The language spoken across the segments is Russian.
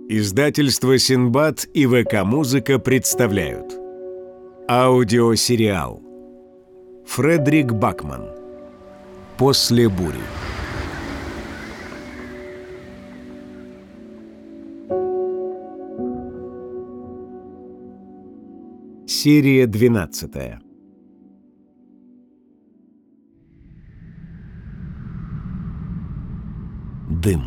Издательство «Синбад» и ВК-музыка представляют аудиосериал Фредерик Бакман «После бури». Серия 12. Дым.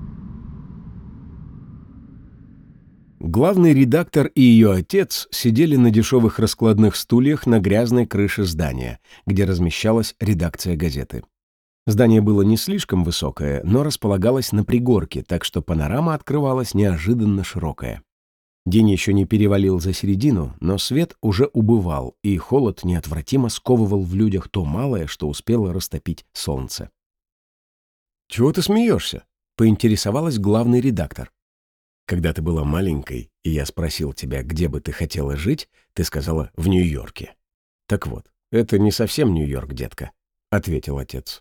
Главный редактор и ее отец сидели на дешевых раскладных стульях на грязной крыше здания, где размещалась редакция газеты. Здание было не слишком высокое, но располагалось на пригорке, так что панорама открывалась неожиданно широкая. День еще не перевалил за середину, но свет уже убывал, и холод неотвратимо сковывал в людях то малое, что успело растопить солнце. «Чего ты смеешься?» — поинтересовалась главный редактор. «Когда ты была маленькой, и я спросил тебя, где бы ты хотела жить, ты сказала «в Нью-Йорке». Так вот, это не совсем Нью-Йорк, детка», — ответил отец.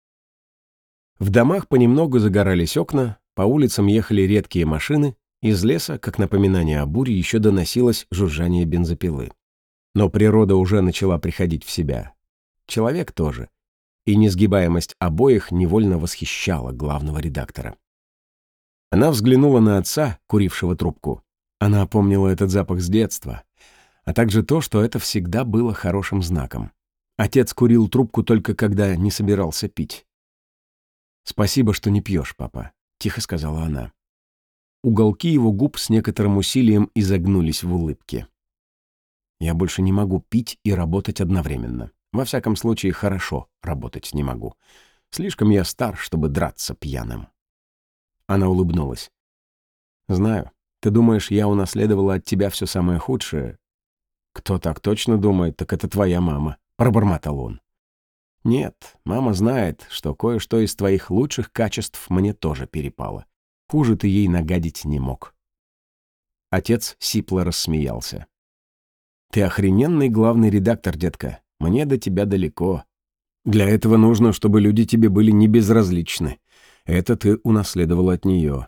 В домах понемногу загорались окна, по улицам ехали редкие машины, из леса, как напоминание о буре, еще доносилось жужжание бензопилы. Но природа уже начала приходить в себя. Человек тоже. И несгибаемость обоих невольно восхищала главного редактора. Она взглянула на отца, курившего трубку. Она помнила этот запах с детства, а также то, что это всегда было хорошим знаком. Отец курил трубку только когда не собирался пить. «Спасибо, что не пьешь, папа», — тихо сказала она. Уголки его губ с некоторым усилием изогнулись в улыбке. «Я больше не могу пить и работать одновременно. Во всяком случае, хорошо работать не могу. Слишком я стар, чтобы драться пьяным». Она улыбнулась. «Знаю, ты думаешь, я унаследовала от тебя все самое худшее?» «Кто так точно думает, так это твоя мама», — пробормотал он. «Нет, мама знает, что кое-что из твоих лучших качеств мне тоже перепало. Хуже ты ей нагадить не мог». Отец сипло рассмеялся. «Ты охрененный главный редактор, детка. Мне до тебя далеко. Для этого нужно, чтобы люди тебе были не безразличны. Это ты унаследовала от нее».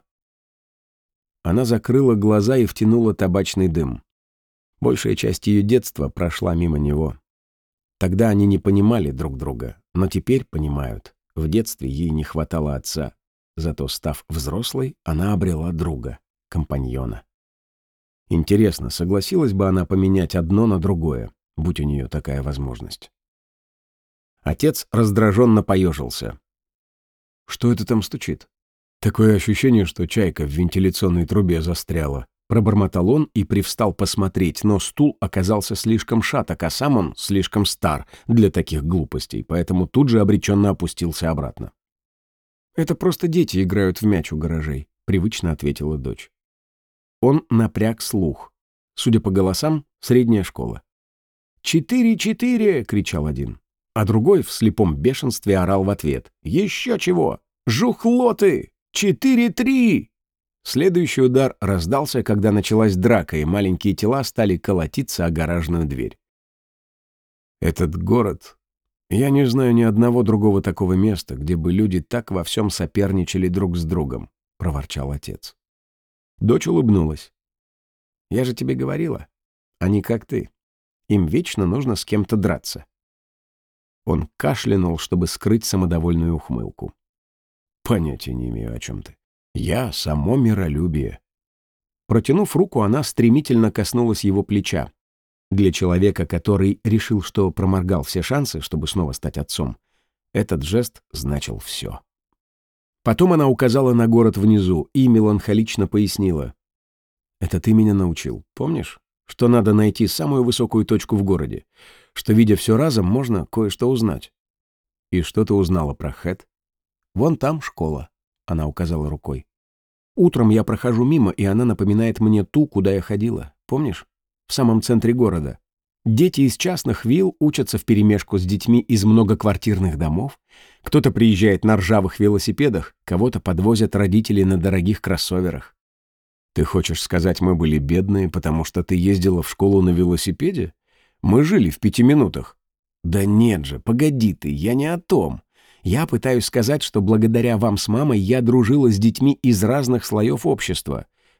Она закрыла глаза и втянула табачный дым. Большая часть ее детства прошла мимо него. Тогда они не понимали друг друга, но теперь понимают. В детстве ей не хватало отца. Зато, став взрослой, она обрела друга, компаньона. Интересно, согласилась бы она поменять одно на другое, будь у нее такая возможность? Отец раздраженно поежился. «Что это там стучит?» «Такое ощущение, что чайка в вентиляционной трубе застряла», — пробормотал он и привстал посмотреть, но стул оказался слишком шаток, а сам он слишком стар для таких глупостей, поэтому тут же обреченно опустился обратно. «Это просто дети играют в мяч у гаражей», — привычно ответила дочь. Он напряг слух. Судя по голосам, средняя школа. «4-4!» — кричал один. А другой в слепом бешенстве орал в ответ. «Еще чего! Жухлоты! 4-3!» Следующий удар раздался, когда началась драка, и маленькие тела стали колотиться о гаражную дверь. «Этот город... Я не знаю ни одного другого такого места, где бы люди так во всем соперничали друг с другом», — проворчал отец. Дочь улыбнулась. «Я же тебе говорила. Они как ты. Им вечно нужно с кем-то драться». Он кашлянул, чтобы скрыть самодовольную ухмылку. «Понятия не имею, о чем ты. Я само миролюбие». Протянув руку, она стремительно коснулась его плеча. Для человека, который решил, что проморгал все шансы, чтобы снова стать отцом, этот жест значил все. Потом она указала на город внизу и меланхолично пояснила. «Это ты меня научил, помнишь? Что надо найти самую высокую точку в городе, что, видя все разом, можно кое-что узнать». «И что ты узнала про Хэт?» «Вон там школа», — она указала рукой. «Утром я прохожу мимо, и она напоминает мне ту, куда я ходила. Помнишь? В самом центре города. Дети из частных вилл учатся вперемешку с детьми из многоквартирных домов. Кто-то приезжает на ржавых велосипедах, кого-то подвозят родители на дорогих кроссоверах». «Ты хочешь сказать, мы были бедные, потому что ты ездила в школу на велосипеде? Мы жили в 5 минутах». «Да нет же, погоди ты, я не о том. Я пытаюсь сказать, что благодаря вам с мамой я дружила с детьми из разных слоев общества.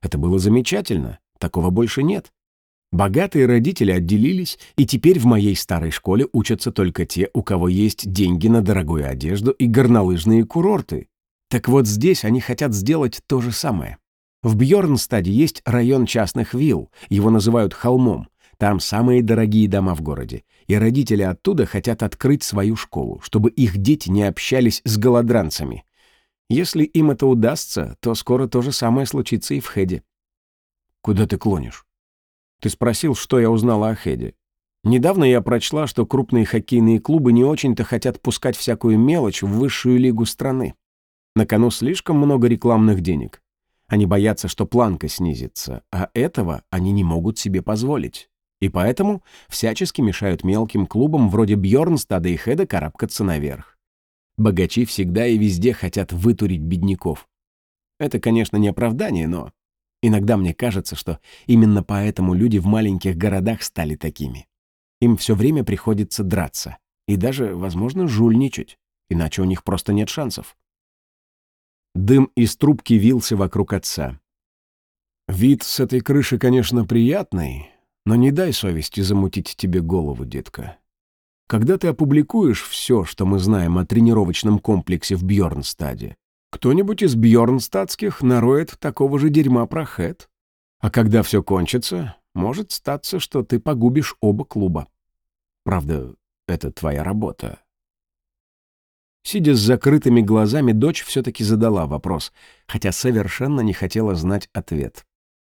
Это было замечательно, такого больше нет. Богатые родители отделились, и теперь в моей старой школе учатся только те, у кого есть деньги на дорогую одежду и горнолыжные курорты. Так вот здесь они хотят сделать то же самое. В Бьорнстаде есть район частных вилл, его называют холмом. Там самые дорогие дома в городе, и родители оттуда хотят открыть свою школу, чтобы их дети не общались с голодранцами. Если им это удастся, то скоро то же самое случится и в Хеде. Куда ты клонишь? Ты спросил, что я узнала о Хеде. Недавно я прочла, что крупные хоккейные клубы не очень-то хотят пускать всякую мелочь в высшую лигу страны. На кону слишком много рекламных денег. Они боятся, что планка снизится, а этого они не могут себе позволить. И поэтому всячески мешают мелким клубам вроде Бьорнстада и Хеда карабкаться наверх. Богачи всегда и везде хотят вытурить бедняков. Это, конечно, не оправдание, но иногда мне кажется, что именно поэтому люди в маленьких городах стали такими. Им все время приходится драться и даже, возможно, жульничать, иначе у них просто нет шансов. Дым из трубки вился вокруг отца. «Вид с этой крыши, конечно, приятный, но не дай совести замутить тебе голову, детка. Когда ты опубликуешь все, что мы знаем о тренировочном комплексе в Бьорнстаде, кто-нибудь из бьорнстадских нароет такого же дерьма про Хэт. А когда все кончится, может статься, что ты погубишь оба клуба. Правда, это твоя работа». Сидя с закрытыми глазами, дочь все-таки задала вопрос, хотя совершенно не хотела знать ответ.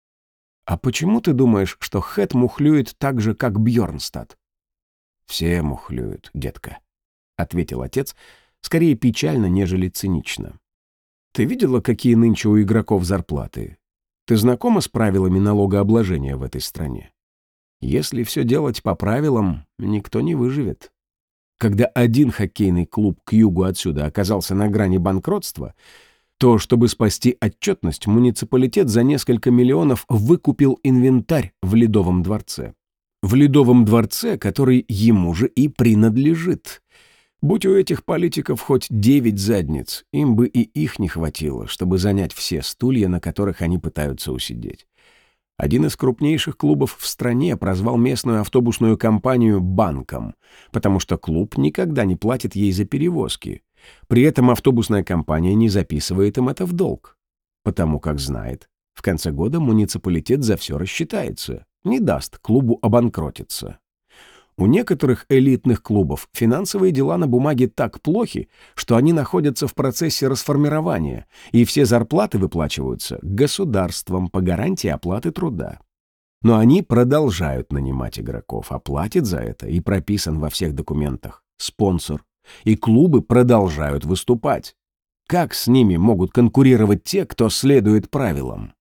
«А почему ты думаешь, что Хэт мухлюет так же, как Бьорнстад?» «Все мухлюют, детка», — ответил отец, скорее печально, нежели цинично. «Ты видела, какие нынче у игроков зарплаты? Ты знакома с правилами налогообложения в этой стране? Если все делать по правилам, никто не выживет. Когда один хоккейный клуб к югу отсюда оказался на грани банкротства, то, чтобы спасти отчетность, муниципалитет за несколько миллионов выкупил инвентарь в Ледовом дворце. В Ледовом дворце, который ему же и принадлежит. Будь у этих политиков хоть 9 задниц, им бы и их не хватило, чтобы занять все стулья, на которых они пытаются усидеть. Один из крупнейших клубов в стране прозвал местную автобусную компанию «банком», потому что клуб никогда не платит ей за перевозки. При этом автобусная компания не записывает им это в долг, потому как знает, в конце года муниципалитет за все рассчитается, не даст клубу обанкротиться. У некоторых элитных клубов финансовые дела на бумаге так плохи, что они находятся в процессе расформирования, и все зарплаты выплачиваются государством по гарантии оплаты труда. Но они продолжают нанимать игроков, а платит за это и прописан во всех документах спонсор, и клубы продолжают выступать. Как с ними могут конкурировать те, кто следует правилам?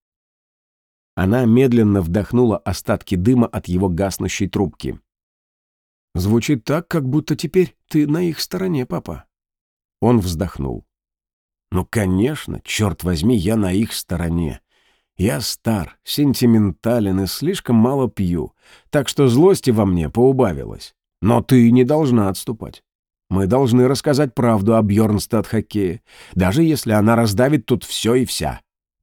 Она медленно вдохнула остатки дыма от его гаснущей трубки. «Звучит так, как будто теперь ты на их стороне, папа». Он вздохнул. «Ну, конечно, черт возьми, я на их стороне. Я стар, сентиментален и слишком мало пью, так что злости во мне поубавилось. Но ты не должна отступать. Мы должны рассказать правду о Бьорнстад-хоккее, даже если она раздавит тут все и вся».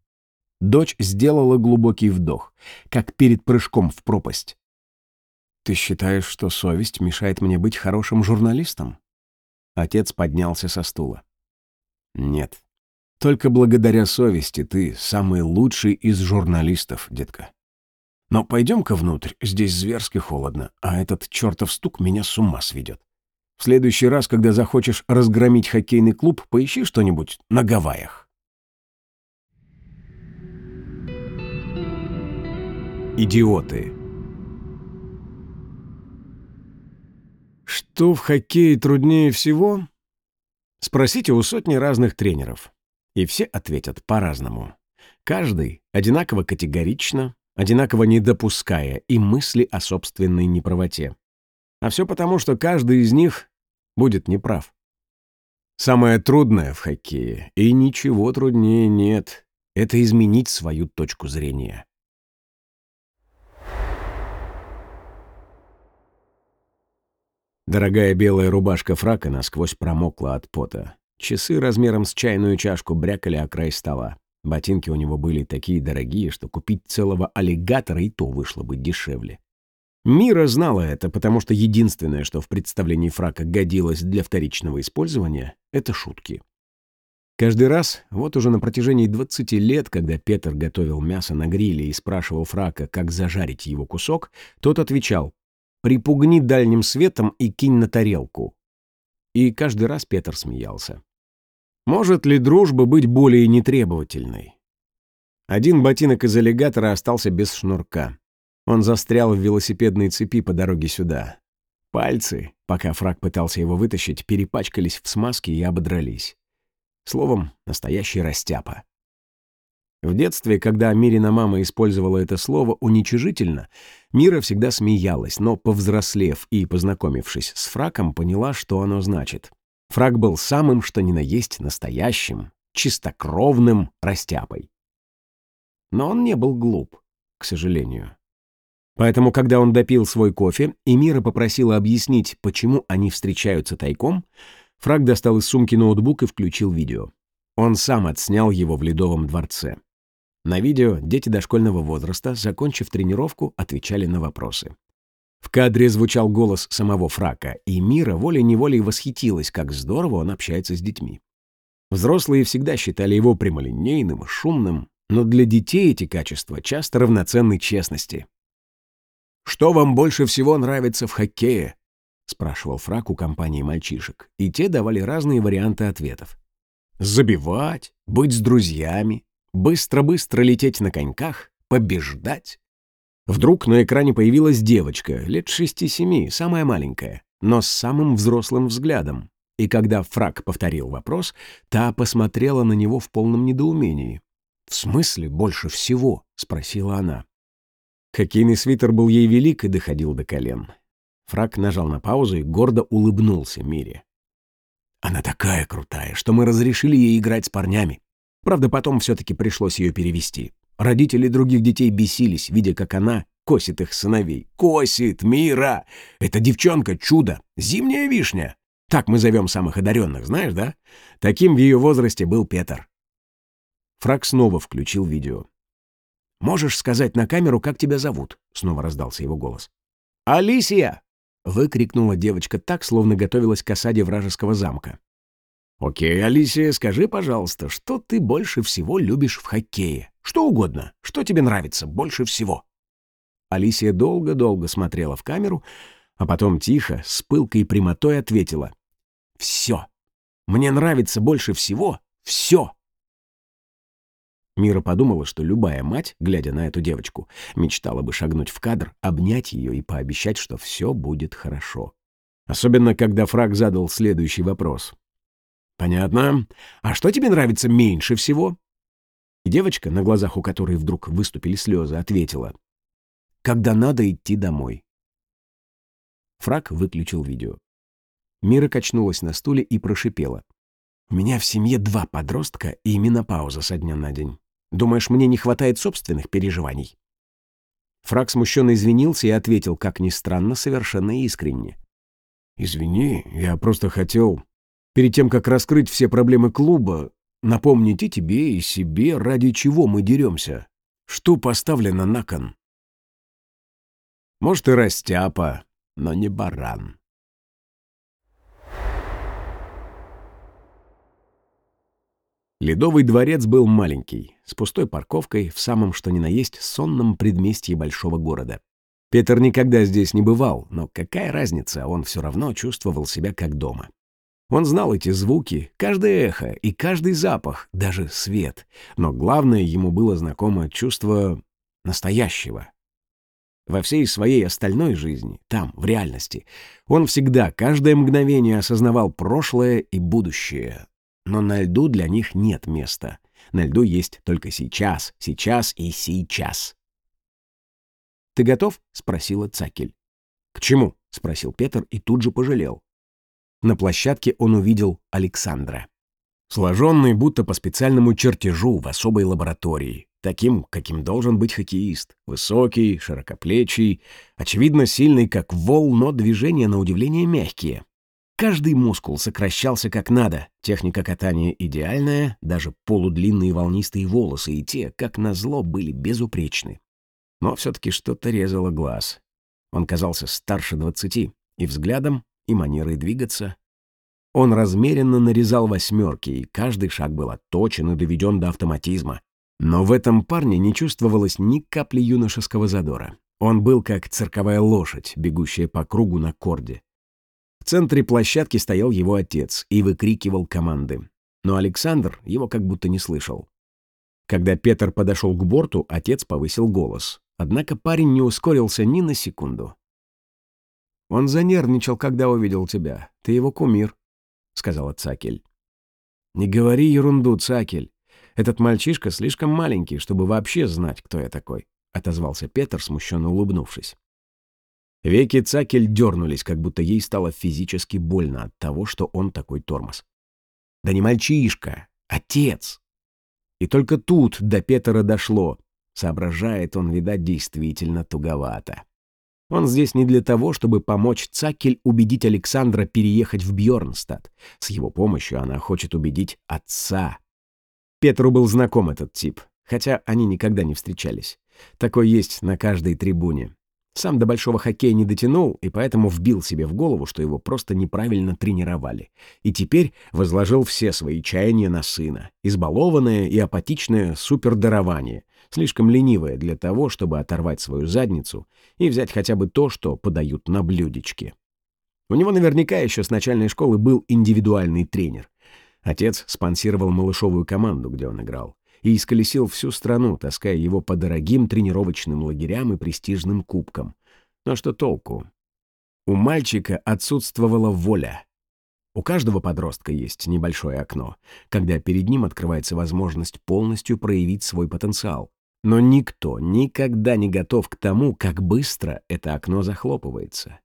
Дочь сделала глубокий вдох, как перед прыжком в пропасть. «Ты считаешь, что совесть мешает мне быть хорошим журналистом?» Отец поднялся со стула. «Нет. Только благодаря совести ты самый лучший из журналистов, детка. Но пойдем-ка внутрь, здесь зверски холодно, а этот чертов стук меня с ума сведет. В следующий раз, когда захочешь разгромить хоккейный клуб, поищи что-нибудь на Гавайях». Идиоты. Что в хоккее труднее всего? Спросите у сотни разных тренеров, и все ответят по-разному. Каждый одинаково категорично, одинаково не допуская и мысли о собственной неправоте. А все потому, что каждый из них будет неправ. Самое трудное в хоккее, и ничего труднее нет, это изменить свою точку зрения. Дорогая белая рубашка фрака насквозь промокла от пота. Часы размером с чайную чашку брякали о край стола. Ботинки у него были такие дорогие, что купить целого аллигатора и то вышло бы дешевле. Мира знала это, потому что единственное, что в представлении Фрака годилось для вторичного использования, это шутки. Каждый раз, вот уже на протяжении 20 лет, когда Петр готовил мясо на гриле и спрашивал Фрака, как зажарить его кусок, тот отвечал: «Припугни дальним светом и кинь на тарелку». И каждый раз Петр смеялся. Может ли дружба быть более нетребовательной? Один ботинок из аллигатора остался без шнурка. Он застрял в велосипедной цепи по дороге сюда. Пальцы, пока Фрак пытался его вытащить, перепачкались в смазке и ободрались. Словом, настоящий растяпа. В детстве, когда Мирина мама использовала это слово уничижительно, Мира всегда смеялась, но, повзрослев и познакомившись с Фраком, поняла, что оно значит. Фрак был самым что ни на есть настоящим, чистокровным растяпой. Но он не был глуп, к сожалению. Поэтому, когда он допил свой кофе, и Мира попросила объяснить, почему они встречаются тайком, Фрак достал из сумки ноутбук и включил видео. Он сам отснял его в Ледовом дворце. На видео дети дошкольного возраста, закончив тренировку, отвечали на вопросы. В кадре звучал голос самого Фрака, и Мира волей-неволей восхитилась, как здорово он общается с детьми. Взрослые всегда считали его прямолинейным и шумным, но для детей эти качества часто равноценны честности. «Что вам больше всего нравится в хоккее?» — спрашивал Фрак у компании мальчишек, и те давали разные варианты ответов. «Забивать, быть с друзьями, быстро-быстро лететь на коньках, побеждать». Вдруг на экране появилась девочка, лет 6-7, самая маленькая, но с самым взрослым взглядом. И когда Фрак повторил вопрос, та посмотрела на него в полном недоумении. «В смысле больше всего?» — спросила она. Хоккейный свитер был ей велик и доходил до колен. Фрак нажал на паузу и гордо улыбнулся Мире. «Она такая крутая, что мы разрешили ей играть с парнями. Правда, потом все-таки пришлось ее перевести. Родители других детей бесились, видя, как она косит их сыновей. Косит, Мира! Эта девчонка — чудо! Зимняя вишня! Так мы зовем самых одаренных, знаешь, да? Таким в ее возрасте был Петр». Фрак снова включил видео. «Можешь сказать на камеру, как тебя зовут?» — снова раздался его голос. «Алисия!» — выкрикнула девочка так, словно готовилась к осаде вражеского замка. «Окей, Алисия, скажи, пожалуйста, что ты больше всего любишь в хоккее? Что угодно. Что тебе нравится больше всего?» Алисия долго-долго смотрела в камеру, а потом тихо, с пылкой прямотой ответила: «Все. Мне нравится больше всего все». Мира подумала, что любая мать, глядя на эту девочку, мечтала бы шагнуть в кадр, обнять ее и пообещать, что все будет хорошо. Особенно, когда Фрак задал следующий вопрос. «Понятно. А что тебе нравится меньше всего?» И девочка, на глазах у которой вдруг выступили слезы, ответила: «Когда надо идти домой». Фрак выключил видео. Мира качнулась на стуле и прошипела: «У меня в семье 2 подростка и менопауза со дня на день. Думаешь, мне не хватает собственных переживаний?» Фрак смущенно извинился и ответил, как ни странно, совершенно искренне: «Извини, я просто хотел, перед тем, как раскрыть все проблемы клуба, напомнить и тебе, и себе, ради чего мы деремся, что поставлено на кон. Может, и растяпа, но не баран». Ледовый дворец был маленький, с пустой парковкой в самом что ни на есть сонном предместье большого города. Петр никогда здесь не бывал, но какая разница, он все равно чувствовал себя как дома. Он знал эти звуки, каждое эхо и каждый запах, даже свет, но главное, ему было знакомо чувство настоящего. Во всей своей остальной жизни, там, в реальности, он всегда, каждое мгновение осознавал прошлое и будущее. Но на льду для них нет места. На льду есть только сейчас, сейчас и сейчас. «Ты готов?» — спросила Цакель. «К чему?» — спросил Петр и тут же пожалел. На площадке он увидел Александра. Сложенный будто по специальному чертежу в особой лаборатории. Таким, каким должен быть хоккеист. Высокий, широкоплечий, очевидно сильный, как вол, но движения на удивление мягкие. Каждый мускул сокращался как надо, техника катания идеальная, даже полудлинные волнистые волосы и те, как назло, были безупречны. Но все-таки что-то резало глаз. Он казался старше 20, и взглядом, и манерой двигаться. Он размеренно нарезал восьмерки, и каждый шаг был отточен и доведен до автоматизма. Но в этом парне не чувствовалось ни капли юношеского задора. Он был как цирковая лошадь, бегущая по кругу на корде. В центре площадки стоял его отец и выкрикивал команды. Но Александр его как будто не слышал. Когда Петр подошел к борту, отец повысил голос. Однако парень не ускорился ни на секунду. «Он занервничал, когда увидел тебя. Ты его кумир», — сказала Цакель. «Не говори ерунду, Цакель. Этот мальчишка слишком маленький, чтобы вообще знать, кто я такой», — отозвался Петр, смущенно улыбнувшись. Веки Цакель дернулись, как будто ей стало физически больно от того, что он такой тормоз. «Да не мальчишка, отец!» И только тут до Петра дошло. Соображает он, видать, действительно туговато. Он здесь не для того, чтобы помочь Цакель убедить Александра переехать в Бьорнстад. С его помощью она хочет убедить отца. Петру был знаком этот тип, хотя они никогда не встречались. Такой есть на каждой трибуне. Сам до большого хоккея не дотянул, и поэтому вбил себе в голову, что его просто неправильно тренировали. И теперь возложил все свои чаяния на сына. Избалованное и апатичное супердарование, слишком ленивое для того, чтобы оторвать свою задницу и взять хотя бы то, что подают на блюдечке. У него наверняка еще с начальной школы был индивидуальный тренер. Отец спонсировал малышовую команду, где он играл, и исколесил всю страну, таская его по дорогим тренировочным лагерям и престижным кубкам. Но что толку? У мальчика отсутствовала воля. У каждого подростка есть небольшое окно, когда перед ним открывается возможность полностью проявить свой потенциал. Но никто никогда не готов к тому, как быстро это окно захлопывается.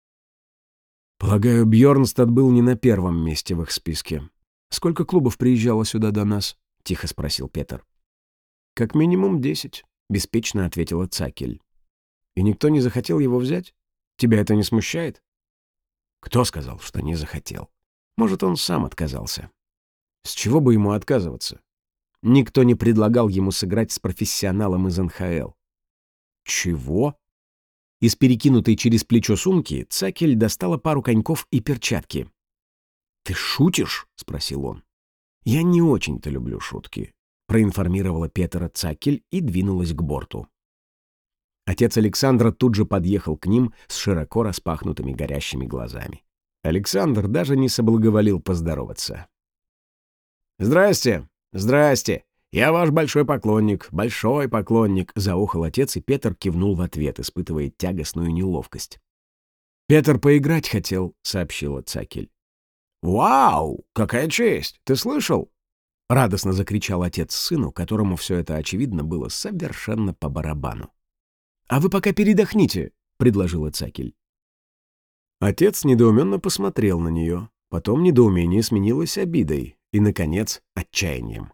Полагаю, Бьорнстад был не на первом месте в их списке. Сколько клубов приезжало сюда до нас? — тихо спросил Петр. «Как минимум 10», — беспечно ответила Цакель. «И никто не захотел его взять? Тебя это не смущает?» «Кто сказал, что не захотел? Может, он сам отказался. С чего бы ему отказываться? Никто не предлагал ему сыграть с профессионалом из НХЛ». «Чего?» Из перекинутой через плечо сумки Цакель достала пару коньков и перчатки. «Ты шутишь?» — спросил он. «Я не очень-то люблю шутки», — проинформировала Петра Цакель и двинулась к борту. Отец Александра тут же подъехал к ним с широко распахнутыми горящими глазами. Александр даже не соблаговолил поздороваться. «Здрасте! Здрасте! Я ваш большой поклонник, — заохал отец, и Петр кивнул в ответ, испытывая тягостную неловкость. «Петр поиграть хотел», — сообщила Цакель. «Вау! Какая честь! Ты слышал?» — радостно закричал отец сыну, которому все это, очевидно, было совершенно по барабану. «А вы пока передохните», — предложила Цакель. Отец недоуменно посмотрел на нее, потом недоумение сменилось обидой и, наконец, отчаянием.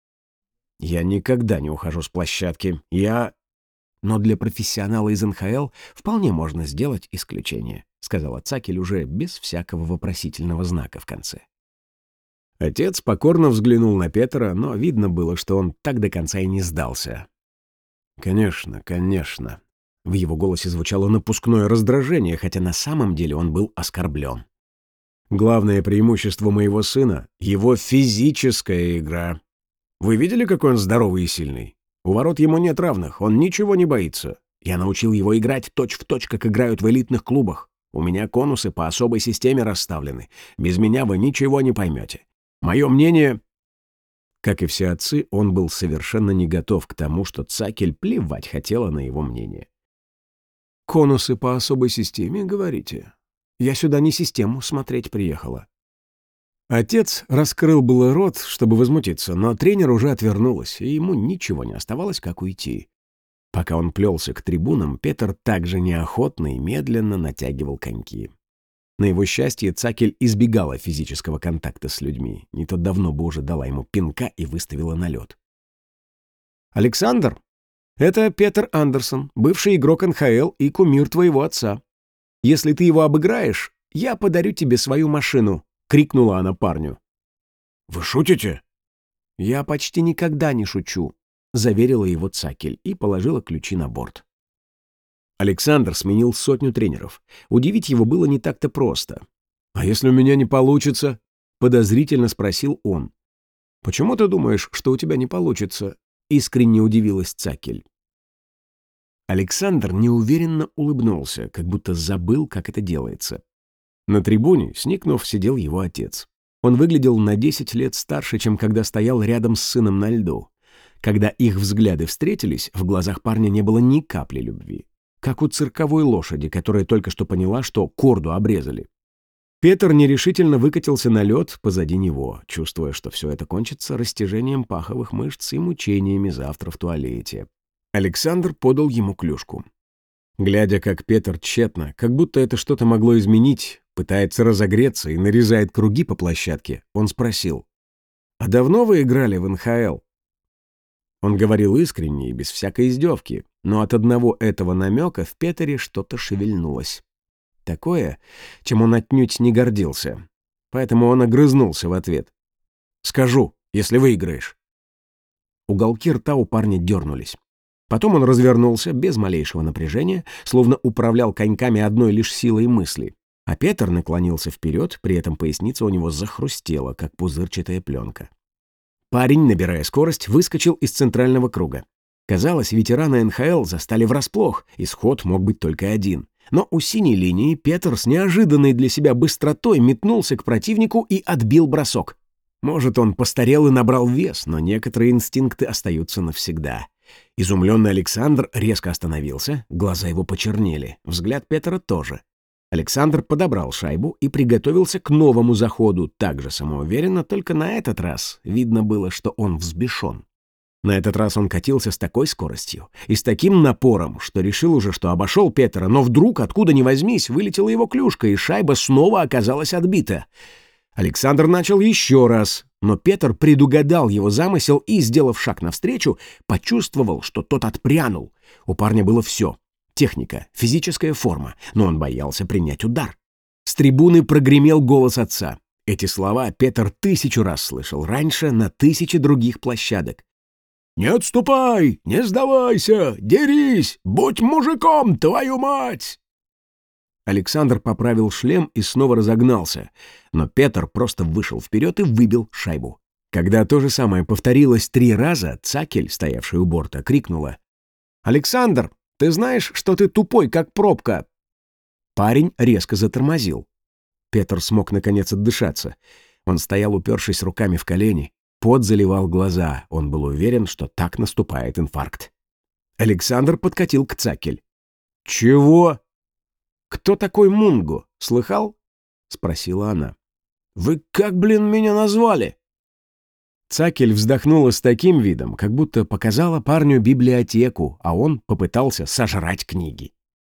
«Я никогда не ухожу с площадки. Но для профессионала из НХЛ вполне можно сделать исключение», — сказала Цакель уже без всякого вопросительного знака в конце. Отец покорно взглянул на Петра, но видно было, что он так до конца и не сдался. «Конечно, конечно». В его голосе звучало напускное раздражение, хотя на самом деле он был оскорблен. «Главное преимущество моего сына — его физическая игра. Вы видели, какой он здоровый и сильный? У ворот ему нет равных, он ничего не боится. Я научил его играть точь-в-точь, как играют в элитных клубах. У меня конусы по особой системе расставлены. Без меня вы ничего не поймете. Мое мнение...» Как и все отцы, он был совершенно не готов к тому, что Цакель плевать хотела на его мнение. «Конусы по особой системе, говорите? Я сюда не систему смотреть приехала». Отец раскрыл было рот, чтобы возмутиться, но тренер уже отвернулась, и ему ничего не оставалось, как уйти. Пока он плелся к трибунам, Петр также неохотно и медленно натягивал коньки. На его счастье, Цакель избегала физического контакта с людьми, не то давно бы уже дала ему пинка и выставила на лед. «Александр, это Петр Андерсон, бывший игрок НХЛ и кумир твоего отца. Если ты его обыграешь, «Я подарю тебе свою машину!» — крикнула она парню. «Вы шутите?» «Я почти никогда не шучу», — заверила его Цакель и положила ключи на борт. Александр сменил 100 тренеров. Удивить его было не так-то просто. «А если у меня не получится?» — подозрительно спросил он. «Почему ты думаешь, что у тебя не получится?» — искренне удивилась Цакель. Александр неуверенно улыбнулся, как будто забыл, как это делается. На трибуне, сникнув, сидел его отец. Он выглядел на 10 лет старше, чем когда стоял рядом с сыном на льду. Когда их взгляды встретились, в глазах парня не было ни капли любви. Как у цирковой лошади, которая только что поняла, что корду обрезали. Петр нерешительно выкатился на лед позади него, чувствуя, что все это кончится растяжением паховых мышц и мучениями завтра в туалете. Александр подал ему клюшку. Глядя, как Петр тщетно, как будто это что-то могло изменить, пытается разогреться и нарезает круги по площадке, он спросил: «А давно вы играли в НХЛ?» Он говорил искренне и без всякой издевки, но от одного этого намека в Петре что-то шевельнулось. Такое, чем он отнюдь не гордился. Поэтому он огрызнулся в ответ. «Скажу, если выиграешь». Уголки рта у парня дернулись. Потом он развернулся без малейшего напряжения, словно управлял коньками одной лишь силой мысли. А Петр наклонился вперед, при этом поясница у него захрустела, как пузырчатая пленка. Парень, набирая скорость, выскочил из центрального круга. Казалось, ветераны НХЛ застали врасплох, исход мог быть только один. Но у синей линии Петр с неожиданной для себя быстротой метнулся к противнику и отбил бросок. Может, он постарел и набрал вес, но некоторые инстинкты остаются навсегда. Изумленный Александр резко остановился, глаза его почернели, взгляд Петра тоже. Александр подобрал шайбу и приготовился к новому заходу, так же самоуверенно, только на этот раз видно было, что он взбешен. На этот раз он катился с такой скоростью и с таким напором, что решил уже, что обошел Петра, но вдруг, откуда ни возьмись, вылетела его клюшка, и шайба снова оказалась отбита. Александр начал еще раз, но Петр предугадал его замысел и, сделав шаг навстречу, почувствовал, что тот отпрянул. У парня было все — техника, физическая форма, но он боялся принять удар. С трибуны прогремел голос отца. Эти слова Петр 1000 раз слышал раньше на 1000 других площадок. «Не отступай! Не сдавайся! Дерись! Будь мужиком, твою мать!» Александр поправил шлем и снова разогнался, но Петр просто вышел вперед и выбил шайбу. Когда то же самое повторилось 3 раза, Цакель, стоявшая у борта, крикнула: «Александр, ты знаешь, что ты тупой, как пробка?» Парень резко затормозил. Петр смог наконец отдышаться. Он стоял, упершись руками в колени. Пот заливал глаза. Он был уверен, что так наступает инфаркт. Александр подкатил к Цакель. «Чего?» «Кто такой Мунго? Слыхал?» — спросила она. «Вы как, меня назвали?» Цакель вздохнула с таким видом, как будто показала парню библиотеку, а он попытался сожрать книги.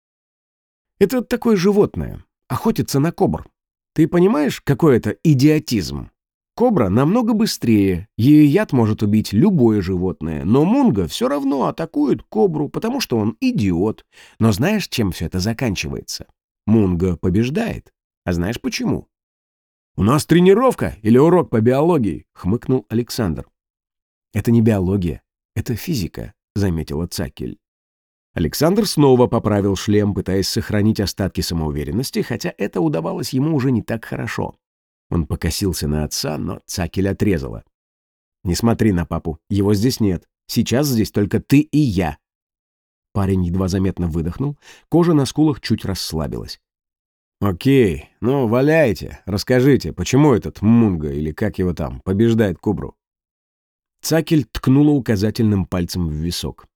«Это такое животное. Охотится на кобр. Ты понимаешь, какой это идиотизм? Кобра намного быстрее, ее яд может убить любое животное, но Мунго все равно атакует кобру, потому что он идиот. Но знаешь, чем все это заканчивается? Мунго побеждает. А знаешь почему?» «У нас тренировка или урок по биологии?» — хмыкнул Александр. «Это не биология, это физика», — заметила Цакель. Александр снова поправил шлем, пытаясь сохранить остатки самоуверенности, хотя это удавалось ему уже не так хорошо. Он покосился на отца, но Цакель отрезала. «Не смотри на папу, его здесь нет. Сейчас здесь только ты и я». Парень едва заметно выдохнул, кожа на скулах чуть расслабилась. «Окей, ну валяйте, расскажите, почему этот Мунго, или как его там, побеждает кобру?» Цакель ткнула указательным пальцем в висок.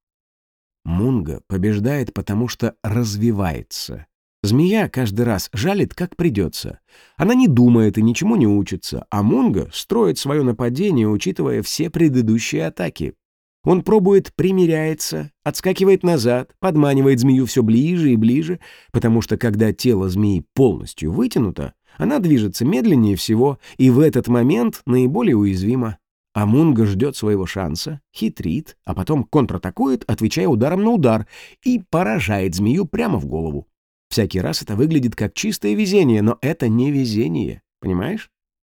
«Мунго побеждает, потому что развивается. Змея каждый раз жалит, как придется. Она не думает и ничему не учится, а Мунго строит свое нападение, учитывая все предыдущие атаки. Он пробует, примиряется, отскакивает назад, подманивает змею все ближе и ближе, потому что когда тело змеи полностью вытянуто, она движется медленнее всего и в этот момент наиболее уязвима. А Мунго ждет своего шанса, хитрит, а потом контратакует, отвечая ударом на удар, и поражает змею прямо в голову. Всякий раз это выглядит как чистое везение, но это не везение, понимаешь?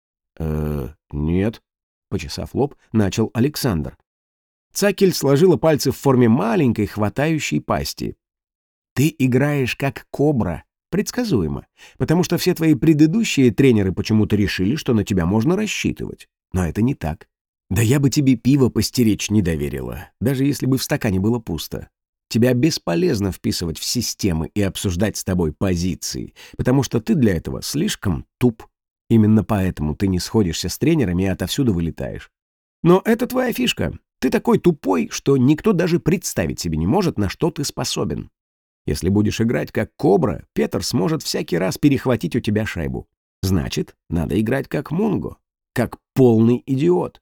Нет. Почесав лоб, начал Александр. Цакель сложила пальцы в форме маленькой хватающей пасти. Ты играешь как кобра, предсказуемо, потому что все твои предыдущие тренеры почему-то решили, что на тебя можно рассчитывать. Но это не так. Да я бы тебе пиво постеречь не доверила, даже если бы в стакане было пусто. Тебя бесполезно вписывать в системы и обсуждать с тобой позиции, потому что ты для этого слишком туп. Именно поэтому ты не сходишься с тренерами и отовсюду вылетаешь. Но это твоя фишка. Ты такой тупой, что никто даже представить себе не может, на что ты способен. Если будешь играть как кобра, Петр сможет всякий раз перехватить у тебя шайбу. Значит, надо играть как Мунго, как полный идиот.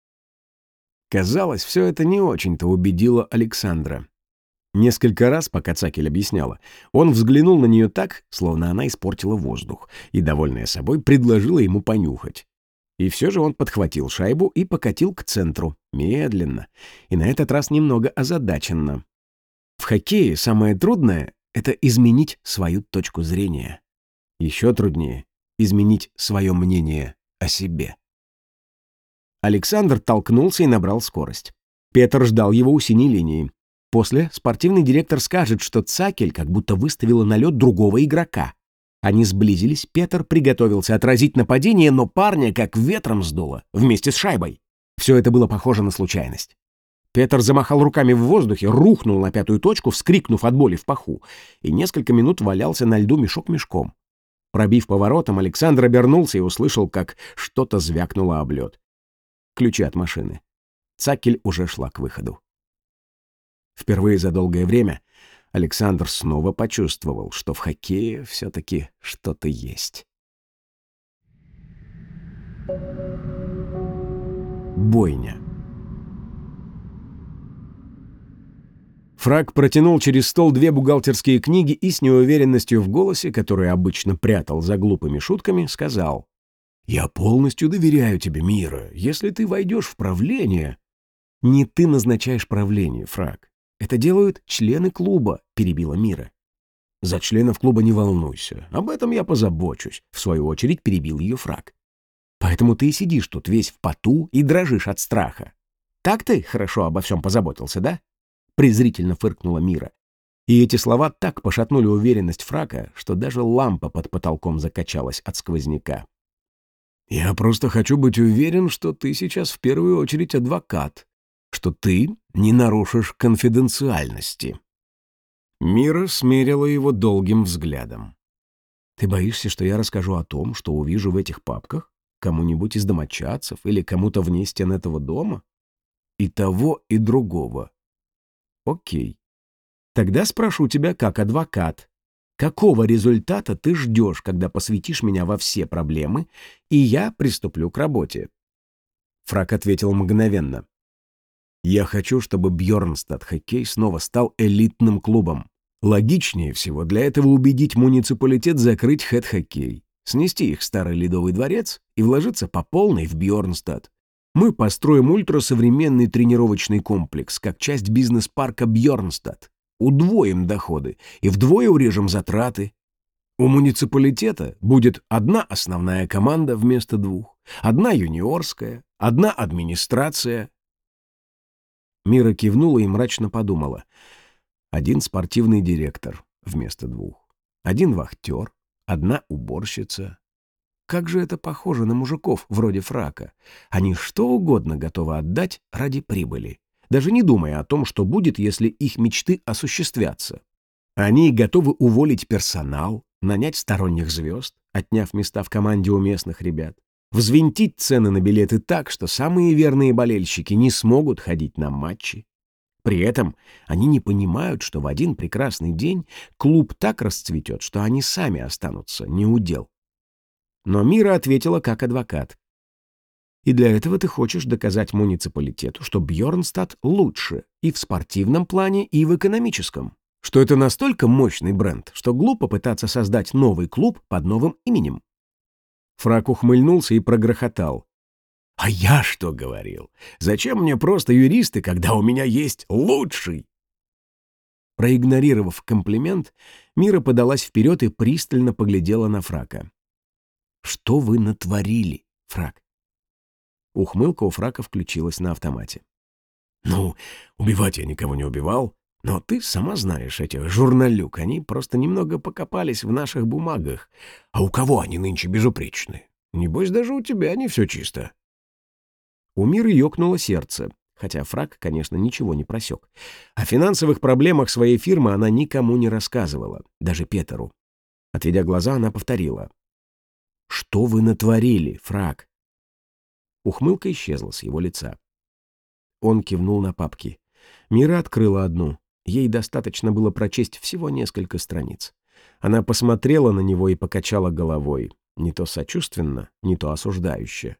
Казалось, все это не очень-то убедило Александра. Несколько раз, пока Цакель объясняла, он взглянул на нее так, словно она испортила воздух, и, довольная собой, предложила ему понюхать. И все же он подхватил шайбу и покатил к центру, медленно, и на этот раз немного озадаченно. В хоккее самое трудное — это изменить свою точку зрения. Еще труднее — изменить свое мнение о себе. Александр толкнулся и набрал скорость. Петр ждал его у синей линии. После спортивный директор скажет, что Цакель как будто выставила на лед другого игрока. Они сблизились, Петр приготовился отразить нападение, но парня как ветром сдуло, вместе с шайбой. Все это было похоже на случайность. Петр замахал руками в воздухе, рухнул на пятую точку, вскрикнув от боли в паху, и несколько минут валялся на льду мешок мешком. Пробив поворотом, Александр обернулся и услышал, как что-то звякнуло об лед. Ключи от машины. Цакель уже шла к выходу. Впервые за долгое время Александр снова почувствовал, что в хоккее все-таки что-то есть. Бойня. Фрак протянул через стол 2 бухгалтерские книги и с неуверенностью в голосе, которую обычно прятал за глупыми шутками, сказал: «Я полностью доверяю тебе, Мира. Если ты войдешь в правление...» «Не ты назначаешь правление, Фрак. Это делают члены клуба», — перебила Мира. «За членов клуба не волнуйся. Об этом я позабочусь», — в свою очередь перебил ее Фрак. «Поэтому ты и сидишь тут весь в поту и дрожишь от страха. Так ты хорошо обо всем позаботился, да?» Презрительно фыркнула Мира. И эти слова так пошатнули уверенность Фрака, что даже лампа под потолком закачалась от сквозняка. «Я просто хочу быть уверен, что ты сейчас в первую очередь адвокат, что ты не нарушишь конфиденциальности». Мира смерила его долгим взглядом. «Ты боишься, что я расскажу о том, что увижу в этих папках? Кому-нибудь из домочадцев или кому-то вне стен этого дома? И того, и другого. Окей. Тогда спрошу тебя как адвокат. Какого результата ты ждешь, когда посвятишь меня во все проблемы, и я приступлю к работе?» Фрак ответил мгновенно. «Я хочу, чтобы Бьорнстад хоккей снова стал элитным клубом. Логичнее всего для этого убедить муниципалитет закрыть хэт-хоккей, снести их старый ледовый дворец и вложиться по полной в Бьорнстад. Мы построим ультрасовременный тренировочный комплекс как часть бизнес-парка Бьорнстад. Удвоим доходы и вдвое урежем затраты. У муниципалитета будет одна основная команда вместо 2, одна юниорская, одна администрация». Мира кивнула и мрачно подумала. 1 спортивный директор вместо 2, 1 вахтер, 1 уборщица. Как же это похоже на мужиков вроде Фрака. Они что угодно готовы отдать ради прибыли, даже не думая о том, что будет, если их мечты осуществятся. Они готовы уволить персонал, нанять сторонних звезд, отняв места в команде у местных ребят, взвинтить цены на билеты так, что самые верные болельщики не смогут ходить на матчи. При этом они не понимают, что в один прекрасный день клуб так расцветет, что они сами останутся неудел. Но Мира ответила как адвокат. «И для этого ты хочешь доказать муниципалитету, что Бьорнстад лучше и в спортивном плане, и в экономическом. Что это настолько мощный бренд, что глупо пытаться создать новый клуб под новым именем». Фрак ухмыльнулся и прогрохотал. «А я что говорил? Зачем мне просто юристы, когда у меня есть лучший?» Проигнорировав комплимент, Мира подалась вперед и пристально поглядела на Фрака. «Что вы натворили, Фрак?» Ухмылка у Фрака включилась на автомате. «Ну, убивать я никого не убивал, но ты сама знаешь этих журналюк, они просто немного покопались в наших бумагах. А у кого они нынче безупречны? Небось, даже у тебя не все чисто». У Миры ёкнуло сердце, хотя Фрак, конечно, ничего не просек. О финансовых проблемах своей фирмы она никому не рассказывала, даже Петеру. Отведя глаза, она повторила. «Что вы натворили, Фрак?» Ухмылка исчезла с его лица. Он кивнул на папки. Мира открыла одну. Ей достаточно было прочесть всего несколько страниц. Она посмотрела на него и покачала головой, не то сочувственно, не то осуждающе.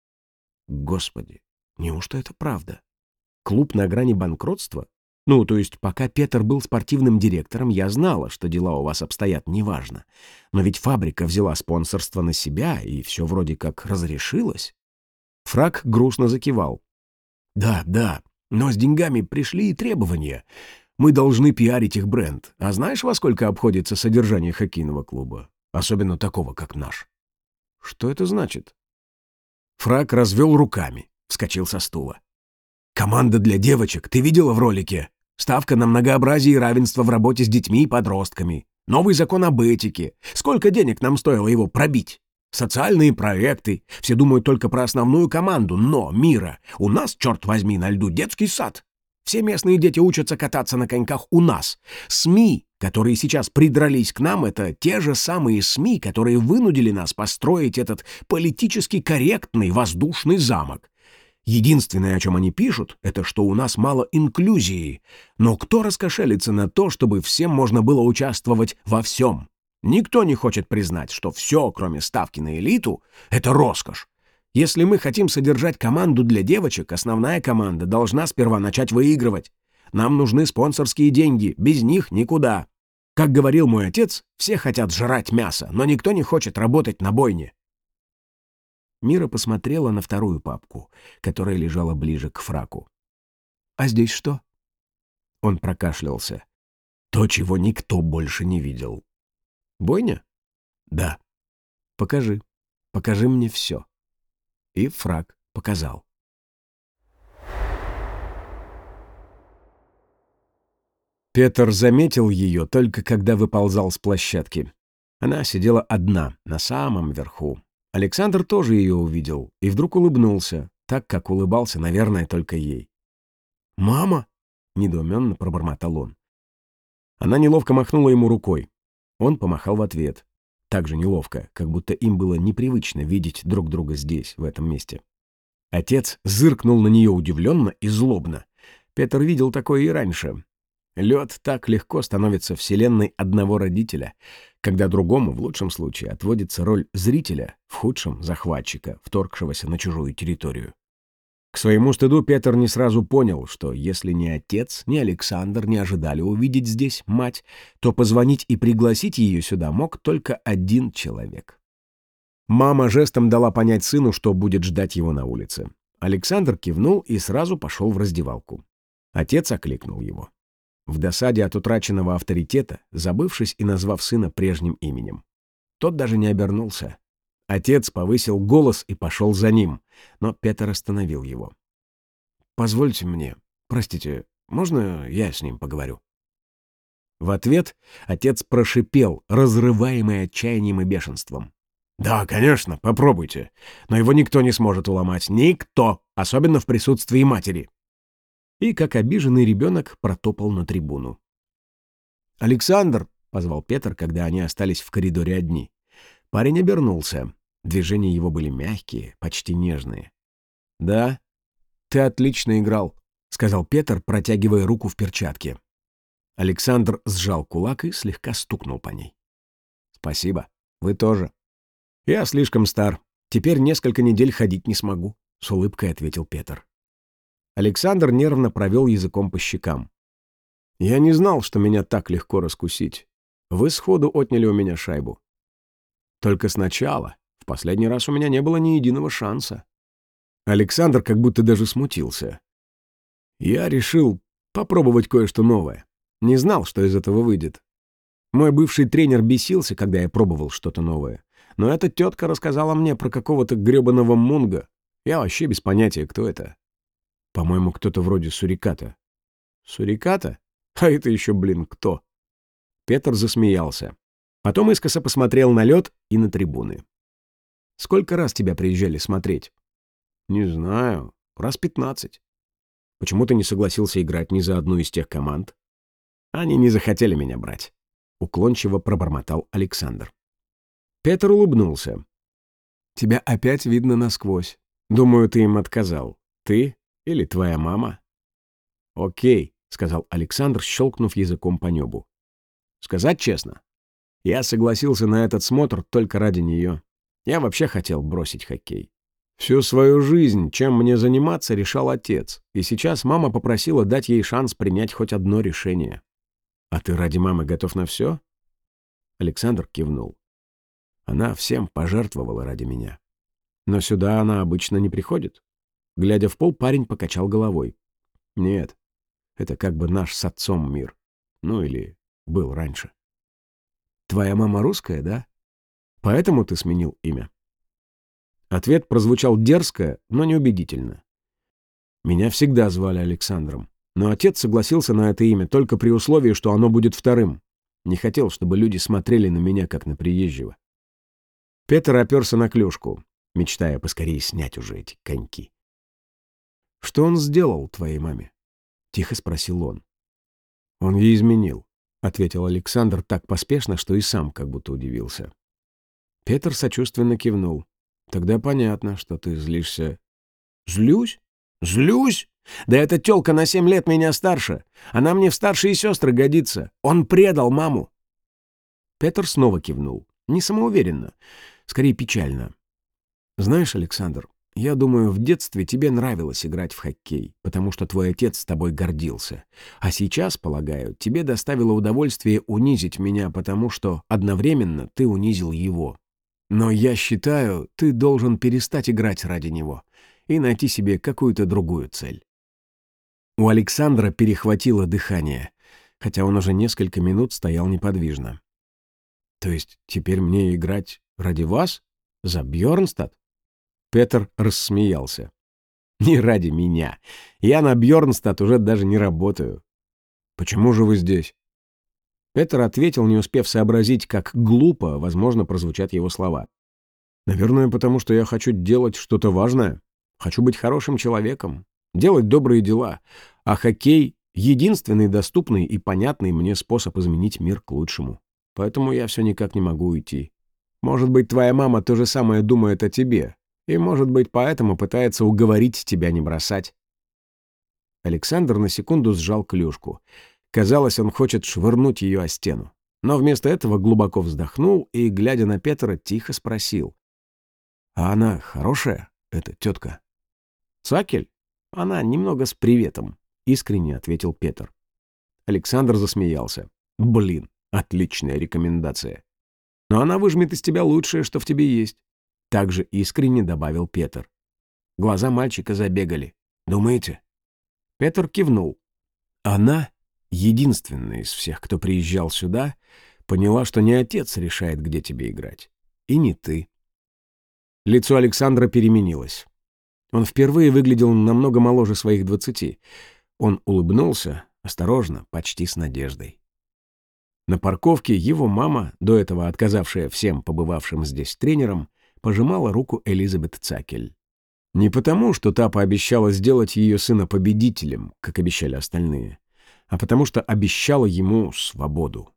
Господи, неужто это правда? Клуб на грани банкротства? Ну, то есть, пока Петр был спортивным директором, я знала, что дела у вас обстоят неважно. Но ведь фабрика взяла спонсорство на себя, и все вроде как разрешилось. Фрак грустно закивал. Да, да, но с деньгами пришли и требования. Мы должны пиарить их бренд. А знаешь, во сколько обходится содержание хоккейного клуба? Особенно такого, как наш. Что это значит? Фрак развел руками, вскочил со стула. «Команда для девочек, ты видела в ролике? Ставка на многообразие и равенство в работе с детьми и подростками. Новый закон об этике. Сколько денег нам стоило его пробить? Социальные проекты. Все думают только про основную команду. Но, Мира, у нас, черт возьми, на льду детский сад. Все местные дети учатся кататься на коньках у нас. СМИ, которые сейчас придрались к нам, это те же самые СМИ, которые вынудили нас построить этот политически корректный воздушный замок. Единственное, о чем они пишут, это что у нас мало инклюзии. Но кто раскошелится на то, чтобы всем можно было участвовать во всем? Никто не хочет признать, что все, кроме ставки на элиту, это роскошь. Если мы хотим содержать команду для девочек, основная команда должна сперва начать выигрывать. Нам нужны спонсорские деньги, без них никуда. Как говорил мой отец, все хотят жрать мясо, но никто не хочет работать на бойне. Мира посмотрела на вторую папку, которая лежала ближе к Фраку. «А здесь что?» Он прокашлялся. «То, чего никто больше не видел». «Бойня?» «Да». «Покажи. Покажи мне все». И Фрак показал. Петр заметил ее только когда выползал с площадки. Она сидела одна, на самом верху. Александр тоже ее увидел и вдруг улыбнулся, так, как улыбался, наверное, только ей. «Мама!» — недоуменно пробормотал он. Она неловко махнула ему рукой. Он помахал в ответ. Так же неловко, как будто им было непривычно видеть друг друга здесь, в этом месте. Отец зыркнул на нее удивленно и злобно. Петр видел такое и раньше. Лед так легко становится вселенной одного родителя, когда другому, в лучшем случае, отводится роль зрителя, в худшем — захватчика, вторгшегося на чужую территорию. К своему стыду Петр не сразу понял, что если ни отец, ни Александр не ожидали увидеть здесь мать, то позвонить и пригласить ее сюда мог только один человек. Мама жестом дала понять сыну, что будет ждать его на улице. Александр кивнул и сразу пошел в раздевалку. Отец окликнул его. В досаде от утраченного авторитета, забывшись и назвав сына прежним именем. Тот даже не обернулся. Отец повысил голос и пошел за ним, но Петр остановил его. «Позвольте мне, простите, можно я с ним поговорю?» В ответ отец прошипел, разрываемый отчаянием и бешенством. «Да, конечно, попробуйте, но его никто не сможет уломать, никто, особенно в присутствии матери». И, как обиженный ребенок, протопал на трибуну. «Александр!» — позвал Петр, когда они остались в коридоре одни. Парень обернулся. Движения его были мягкие, почти нежные. «Да, ты отлично играл», — сказал Петр, протягивая руку в перчатке. Александр сжал кулак и слегка стукнул по ней. «Спасибо. Вы тоже. Я слишком стар. Теперь несколько недель ходить не смогу», — с улыбкой ответил Петр. Александр нервно провел языком по щекам. «Я не знал, что меня так легко раскусить. Вы сходу отняли у меня шайбу. Только сначала. В последний раз у меня не было ни единого шанса». Александр как будто даже смутился. «Я решил попробовать кое-что новое. Не знал, что из этого выйдет. Мой бывший тренер бесился, когда я пробовал что-то новое. Но эта тетка рассказала мне про какого-то гребаного Мунга. Я вообще без понятия, кто это. По-моему, кто-то вроде Суриката. Суриката? А это еще, блин, кто? Петр засмеялся. Потом искоса посмотрел на лед и на трибуны. Сколько раз тебя приезжали смотреть? Не знаю. Раз 15. Почему ты не согласился играть ни за одну из тех команд? Они не захотели меня брать. Уклончиво пробормотал Александр. Петр улыбнулся. Тебя опять видно насквозь. Думаю, ты им отказал. Ты или твоя мама? Окей, сказал Александр, щелкнув языком по небу. Сказать честно, я согласился на этот смотр только ради нее. Я вообще хотел бросить хоккей. Всю свою жизнь, чем мне заниматься, решал отец. И сейчас мама попросила дать ей шанс принять хоть одно решение. А ты ради мамы готов на все? Александр кивнул. Она всем пожертвовала ради меня. Но сюда она обычно не приходит. Глядя в пол, парень покачал головой. Нет, это как бы наш с отцом мир. Ну или был раньше. Твоя мама русская, да? Поэтому ты сменил имя? Ответ прозвучал дерзко, но неубедительно. Меня всегда звали Александром, но отец согласился на это имя только при условии, что оно будет вторым. Не хотел, чтобы люди смотрели на меня, как на приезжего. Петр оперся на клюшку, мечтая поскорее снять уже эти коньки. «Что он сделал твоей маме?» — тихо спросил он. «Он ей изменил», — ответил Александр так поспешно, что и сам как будто удивился. Петр сочувственно кивнул. «Тогда понятно, что ты злишься». «Злюсь? Злюсь? Да эта тёлка на 7 лет меня старше. Она мне в старшие сестры годится. Он предал маму». Петр снова кивнул. Не самоуверенно, скорее печально. «Знаешь, Александр, я думаю, в детстве тебе нравилось играть в хоккей, потому что твой отец с тобой гордился. А сейчас, полагаю, тебе доставило удовольствие унизить меня, потому что одновременно ты унизил его. Но я считаю, ты должен перестать играть ради него и найти себе какую-то другую цель». У Александра перехватило дыхание, хотя он уже несколько минут стоял неподвижно. «То есть теперь мне играть ради вас? За Бьернстад?» Петр рассмеялся. «Не ради меня. Я на Бьернстад уже даже не работаю». «Почему же вы здесь?» Петр ответил, не успев сообразить, как глупо, возможно, прозвучат его слова. «Наверное, потому что я хочу делать что-то важное. Хочу быть хорошим человеком, делать добрые дела. А хоккей — единственный доступный и понятный мне способ изменить мир к лучшему. Поэтому я все никак не могу уйти. Может быть, твоя мама то же самое думает о тебе, и, может быть, поэтому пытается уговорить тебя не бросать». Александр на секунду сжал клюшку. Казалось, он хочет швырнуть ее о стену. Но вместо этого глубоко вздохнул и, глядя на Петра, тихо спросил. «А она хорошая, эта тетка?» «Цакель? Она немного с приветом», — искренне ответил Петр. Александр засмеялся. «Блин, отличная рекомендация. Но она выжмет из тебя лучшее, что в тебе есть», — также искренне добавил Петр. Глаза мальчика забегали. «Думаете?» Петр кивнул. Она, единственная из всех, кто приезжал сюда, поняла, что не отец решает, где тебе играть, и не ты. Лицо Александра переменилось. Он впервые выглядел намного моложе своих 20. Он улыбнулся, осторожно, почти с надеждой. На парковке его мама, до этого отказавшая всем побывавшим здесь тренерам, пожимала руку Элизабет Цакель. Не потому, что та пообещала сделать ее сына победителем, как обещали остальные, а потому что обещала ему свободу.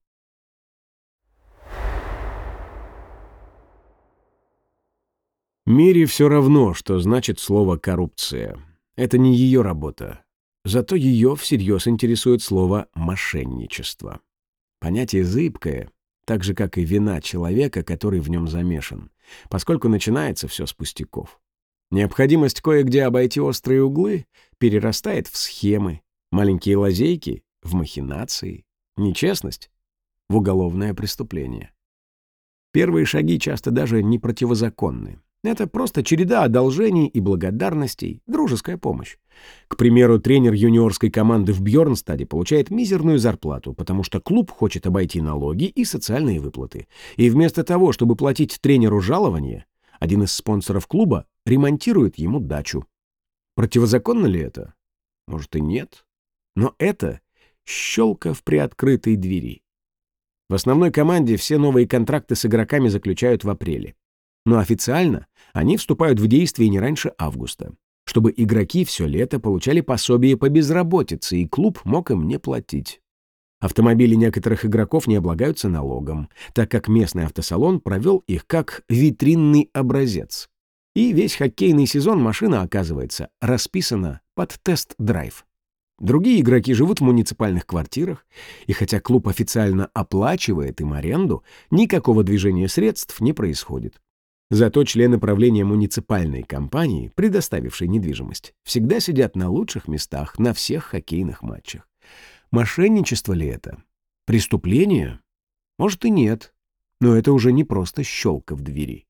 Мире все равно, что значит слово «коррупция». Это не ее работа. Зато ее всерьез интересует слово «мошенничество». Понятие зыбкое, так же, как и вина человека, который в нем замешан, поскольку начинается все с пустяков. Необходимость кое-где обойти острые углы перерастает в схемы, маленькие лазейки — в махинации, нечестность — в уголовное преступление. Первые шаги часто даже не противозаконны. Это просто череда одолжений и благодарностей, дружеская помощь. К примеру, тренер юниорской команды в Бьорнстаде получает мизерную зарплату, потому что клуб хочет обойти налоги и социальные выплаты. И вместо того, чтобы платить тренеру жалование, один из спонсоров клуба ремонтирует ему дачу. Противозаконно ли это? Может и нет. Но это щелка в приоткрытой двери. В основной команде все новые контракты с игроками заключают в апреле. Но официально они вступают в действие не раньше августа, чтобы игроки все лето получали пособие по безработице, и клуб мог им не платить. Автомобили некоторых игроков не облагаются налогом, так как местный автосалон провел их как витринный образец. И весь хоккейный сезон машина, оказывается, расписана под тест-драйв. Другие игроки живут в муниципальных квартирах, и хотя клуб официально оплачивает им аренду, никакого движения средств не происходит. Зато члены правления муниципальной компании, предоставившей недвижимость, всегда сидят на лучших местах на всех хоккейных матчах. Мошенничество ли это? Преступление? Может и нет, но это уже не просто щелка в двери.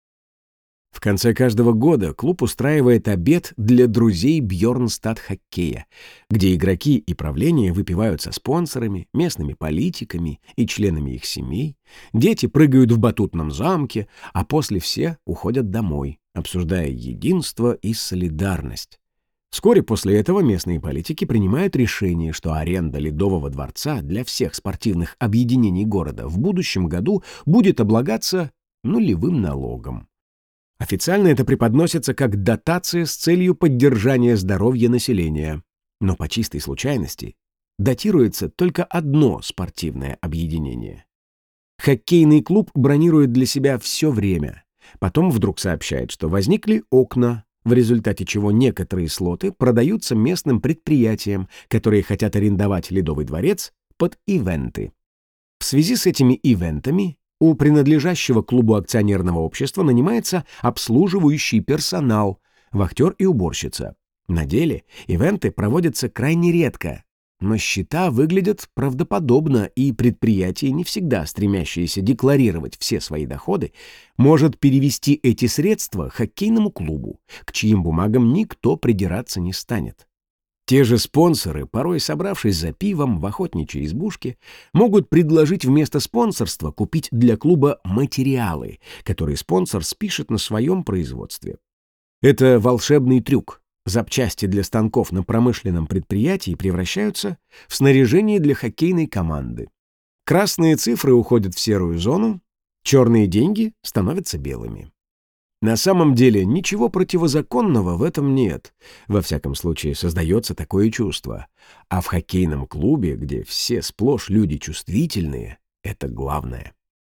В конце каждого года клуб устраивает обед для друзей Бьорнстад-хоккея, где игроки и правление выпивают со спонсорами, местными политиками и членами их семей, дети прыгают в батутном замке, а после все уходят домой, обсуждая единство и солидарность. Вскоре после этого местные политики принимают решение, что аренда Ледового дворца для всех спортивных объединений города в будущем году будет облагаться нулевым налогом. Официально это преподносится как дотация с целью поддержания здоровья населения. Но по чистой случайности датируется только одно спортивное объединение. Хоккейный клуб бронирует для себя все время. Потом вдруг сообщает, что возникли окна, в результате чего некоторые слоты продаются местным предприятиям, которые хотят арендовать Ледовый дворец под ивенты. В связи с этими ивентами у принадлежащего клубу акционерного общества нанимается обслуживающий персонал, вахтер и уборщица. На деле ивенты проводятся крайне редко, но счета выглядят правдоподобно, и предприятие, не всегда стремящееся декларировать все свои доходы, может перевести эти средства хоккейному клубу, к чьим бумагам никто придираться не станет. Те же спонсоры, порой собравшись за пивом в охотничьей избушке, могут предложить вместо спонсорства купить для клуба материалы, которые спонсор спишет на своем производстве. Это волшебный трюк. Запчасти для станков на промышленном предприятии превращаются в снаряжение для хоккейной команды. Красные цифры уходят в серую зону, черные деньги становятся белыми. На самом деле ничего противозаконного в этом нет. Во всяком случае, создается такое чувство. А в хоккейном клубе, где все сплошь люди чувствительные, это главное.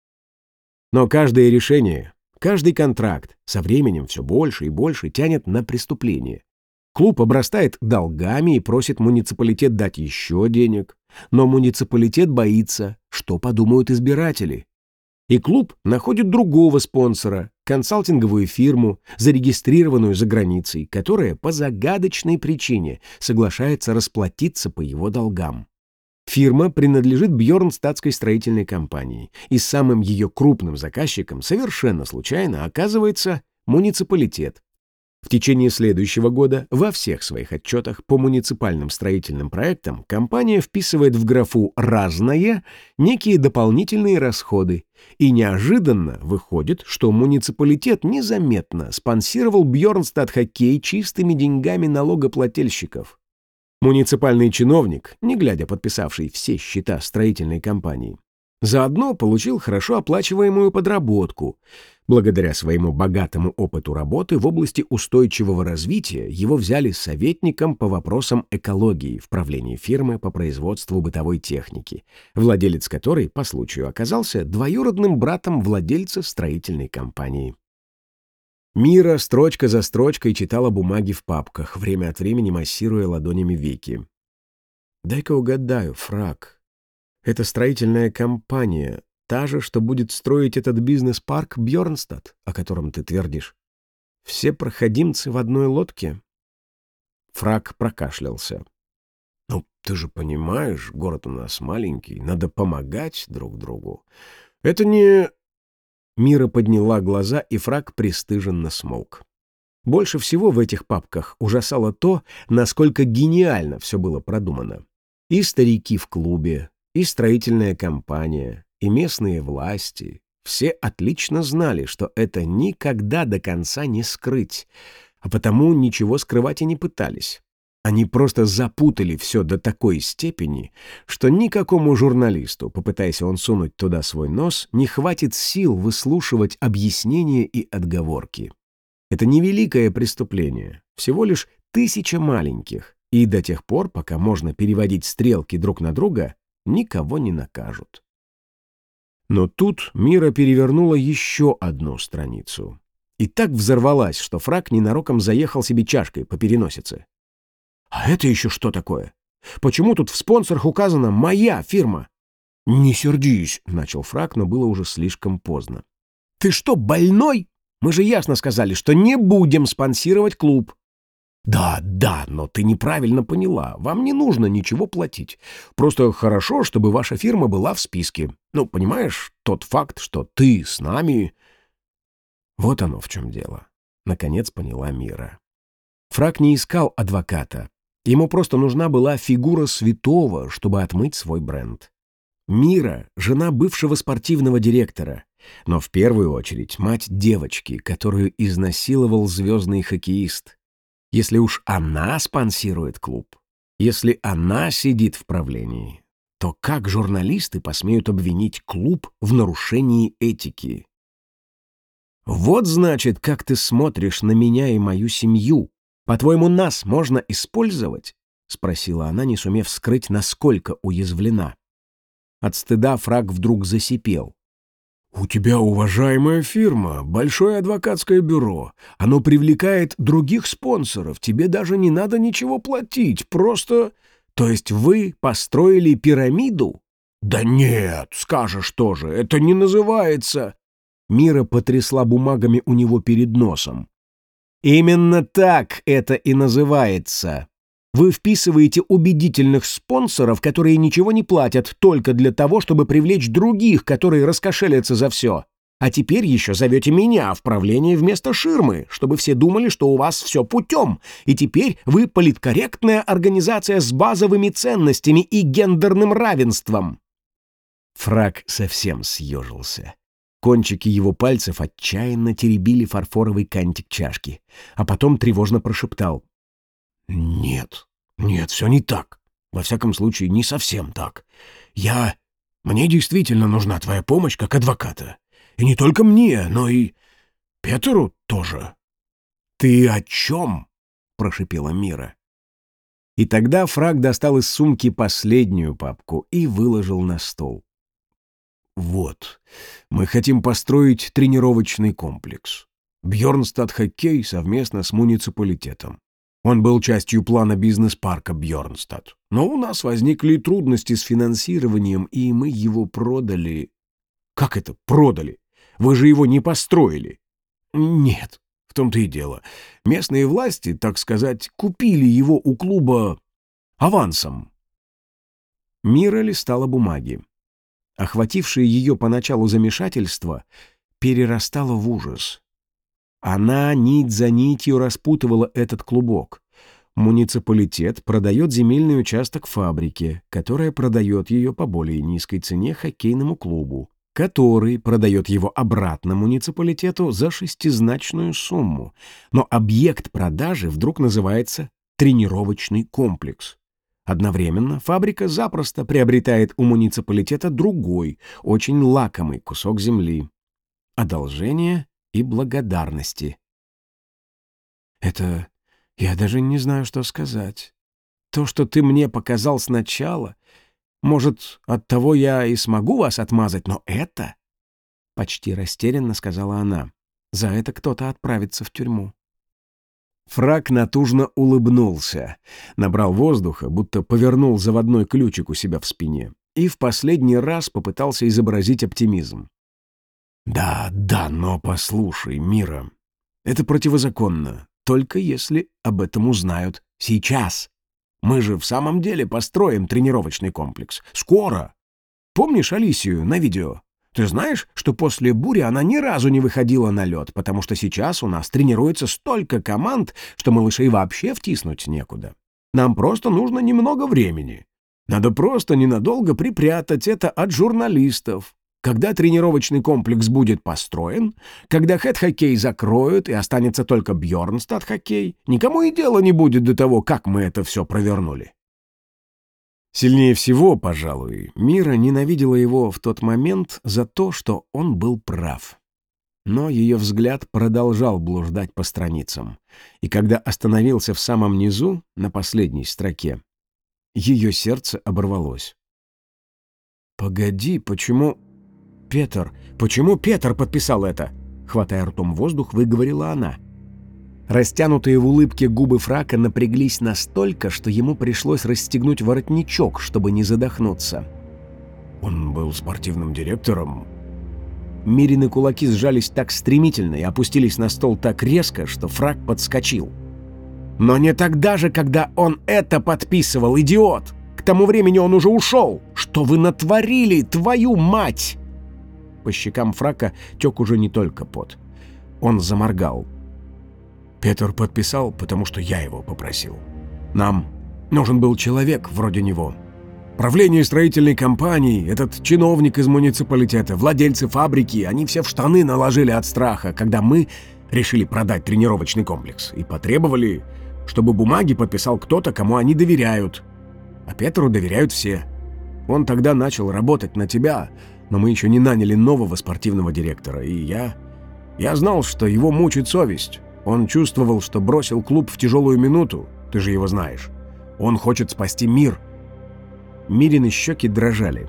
Но каждое решение, каждый контракт со временем все больше и больше тянет на преступление. Клуб обрастает долгами и просит муниципалитет дать еще денег. Но муниципалитет боится, что подумают избиратели. И клуб находит другого спонсора, консалтинговую фирму, зарегистрированную за границей, которая по загадочной причине соглашается расплатиться по его долгам. Фирма принадлежит Бьорнстадской строительной компании, и самым ее крупным заказчиком совершенно случайно оказывается муниципалитет. В течение следующего года во всех своих отчетах по муниципальным строительным проектам компания вписывает в графу «разное» некие дополнительные расходы, и неожиданно выходит, что муниципалитет незаметно спонсировал Бьорнстад хоккей чистыми деньгами налогоплательщиков. Муниципальный чиновник, не глядя подписавший все счета строительной компании, заодно получил хорошо оплачиваемую подработку. Благодаря своему богатому опыту работы в области устойчивого развития его взяли советником по вопросам экологии в правлении фирмы по производству бытовой техники, владелец которой по случаю оказался двоюродным братом владельца строительной компании. Мира строчка за строчкой читала бумаги в папках, время от времени массируя ладонями веки. «Дай-ка угадаю, Фрак. Это строительная компания, та же, что будет строить этот бизнес-парк Бьорнстад, о котором ты твердишь. Все проходимцы в одной лодке?» Фрак прокашлялся. «Ну, ты же понимаешь, город у нас маленький, надо помогать друг другу. Это не...» Мира подняла глаза, и Фрак пристыженно смолк. Больше всего в этих папках ужасало то, насколько гениально все было продумано. И старики в клубе, и строительная компания, и местные власти — все отлично знали, что это никогда до конца не скрыть, а потому ничего скрывать и не пытались. Они просто запутали все до такой степени, что никакому журналисту, попытаясь он сунуть туда свой нос, не хватит сил выслушивать объяснения и отговорки. Это не великое преступление, всего лишь 1000 маленьких, и до тех пор, пока можно переводить стрелки друг на друга, никого не накажут. Но тут Мира перевернула еще одну страницу. И так взорвалась, что Фрак ненароком заехал себе чашкой по переносице. «А это еще что такое? Почему тут в спонсорах указана моя фирма?» «Не сердись», — начал Фрак, но было уже слишком поздно. «Ты что, больной? Мы же ясно сказали, что не будем спонсировать клуб». «Да, но ты неправильно поняла. Вам не нужно ничего платить. Просто хорошо, чтобы ваша фирма была в списке. Ну, понимаешь, тот факт, что ты с нами...» Вот оно в чем дело. Наконец поняла Мира. Фрак не искал адвоката. Ему просто нужна была фигура святого, чтобы отмыть свой бренд. Мира — жена бывшего спортивного директора, но в первую очередь мать девочки, которую изнасиловал звездный хоккеист. Если уж она спонсирует клуб, если она сидит в правлении, то как журналисты посмеют обвинить клуб в нарушении этики? «Вот, значит, как ты смотришь на меня и мою семью. По-твоему, нас можно использовать?» — спросила она, не сумев скрыть, насколько уязвлена. От стыда Фрак вдруг засипел. «У тебя уважаемая фирма, большое адвокатское бюро. Оно привлекает других спонсоров. Тебе даже не надо ничего платить. Просто... То есть вы построили пирамиду?» «Да нет, скажешь тоже, это не называется...» Мира потрясла бумагами у него перед носом. «Именно так это и называется. Вы вписываете убедительных спонсоров, которые ничего не платят, только для того, чтобы привлечь других, которые раскошелятся за все. А теперь еще зовете меня в правление вместо ширмы, чтобы все думали, что у вас все путем. И теперь вы политкорректная организация с базовыми ценностями и гендерным равенством». Фрак совсем съежился. Кончики его пальцев отчаянно теребили фарфоровый кантик чашки, а потом тревожно прошептал. «Нет, все не так. Во всяком случае, не совсем так. Мне действительно нужна твоя помощь как адвоката. И не только мне, но и Петеру тоже». «Ты о чем?» — прошипела Мира. И тогда Фрак достал из сумки последнюю папку и выложил на стол. «Вот, мы хотим построить тренировочный комплекс. Бьорнстад Хоккей совместно с муниципалитетом. Он был частью плана бизнес-парка Бьорнстад. Но у нас возникли трудности с финансированием, и мы его продали». «Как это продали? Вы же его не построили». «Нет, в том-то и дело. Местные власти, так сказать, купили его у клуба авансом». Мира листала бумаги. Охватившее ее поначалу замешательство перерастало в ужас. Она нить за нитью распутывала этот клубок. Муниципалитет продает земельный участок фабрике, которая продает ее по более низкой цене хоккейному клубу, который продает его обратно муниципалитету за шестизначную сумму. Но объект продажи вдруг называется тренировочный комплекс. Одновременно фабрика запросто приобретает у муниципалитета другой, очень лакомый кусок земли. Одолжение и благодарности. «Это... я даже не знаю, что сказать. То, что ты мне показал сначала, может, оттого я и смогу вас отмазать, но это...» Почти растерянно сказала она. «За это кто-то отправится в тюрьму». Фрак натужно улыбнулся, набрал воздуха, будто повернул заводной ключик у себя в спине и в последний раз попытался изобразить оптимизм. «Да, но послушай, Мира, это противозаконно, только если об этом узнают сейчас. Мы же в самом деле построим тренировочный комплекс. Скоро. Помнишь Алисию на видео? Ты знаешь, что после бури она ни разу не выходила на лед, потому что сейчас у нас тренируется столько команд, что малышей вообще втиснуть некуда. Нам просто нужно немного времени. Надо просто ненадолго припрятать это от журналистов. Когда тренировочный комплекс будет построен, когда хэт-хоккей закроют и останется только Бьорнстад-хоккей, никому и дела не будет до того, как мы это все провернули. Сильнее всего, пожалуй, Мира ненавидела его в тот момент за то, что он был прав. Но ее взгляд продолжал блуждать по страницам, и когда остановился в самом низу, на последней строке, ее сердце оборвалось. «Погоди, почему Петр подписал это?» Хватая ртом воздух, выговорила она. Растянутые в улыбке губы Фрака напряглись настолько, что ему пришлось расстегнуть воротничок, чтобы не задохнуться. «Он был спортивным директором?» Мирины кулаки сжались так стремительно и опустились на стол так резко, что Фрак подскочил. «Но не тогда же, когда он это подписывал, идиот! К тому времени он уже ушел! Что вы натворили, твою мать!» По щекам Фрака тек уже не только пот. Он заморгал. «Петр подписал, потому что я его попросил. Нам нужен был человек вроде него. Правление строительной компании, этот чиновник из муниципалитета, владельцы фабрики, они все в штаны наложили от страха, когда мы решили продать тренировочный комплекс и потребовали, чтобы бумаги подписал кто-то, кому они доверяют. А Петру доверяют все. Он тогда начал работать на тебя, но мы еще не наняли нового спортивного директора, и я знал, что его мучит совесть. Он чувствовал, что бросил клуб в тяжелую минуту, ты же его знаешь. Он хочет спасти мир». Мирины щеки дрожали.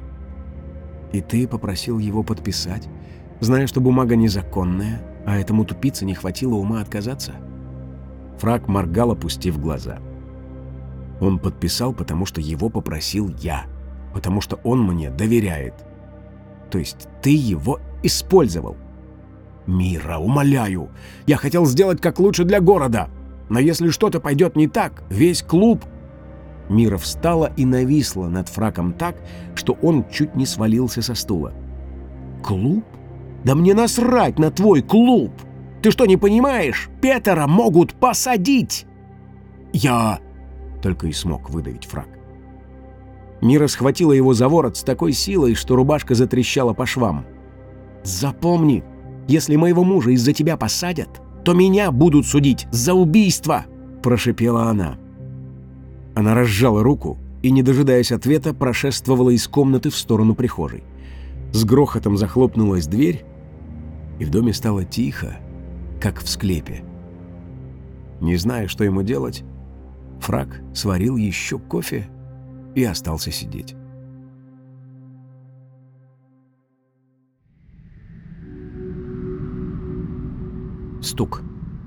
«И ты попросил его подписать, зная, что бумага незаконная, а этому тупице не хватило ума отказаться?» Фрак моргал, опустив глаза. «Он подписал, потому что его попросил я, потому что он мне доверяет. То есть ты его использовал?» «Мира, умоляю, я хотел сделать как лучше для города, но если что-то пойдет не так, весь клуб...» Мира встала и нависла над Фраком так, что он чуть не свалился со стула. «Клуб? Да мне насрать на твой клуб! Ты что, не понимаешь? Петера могут посадить!» «Я...» — только и смог выдавить Фрак. Мира схватила его за ворот с такой силой, что рубашка затрещала по швам. «Запомни, если моего мужа из-за тебя посадят, то меня будут судить за убийство!» – прошипела она. Она разжала руку и, не дожидаясь ответа, прошествовала из комнаты в сторону прихожей. С грохотом захлопнулась дверь, и в доме стало тихо, как в склепе. Не зная, что ему делать, Фрак сварил еще кофе и остался сидеть. Стук.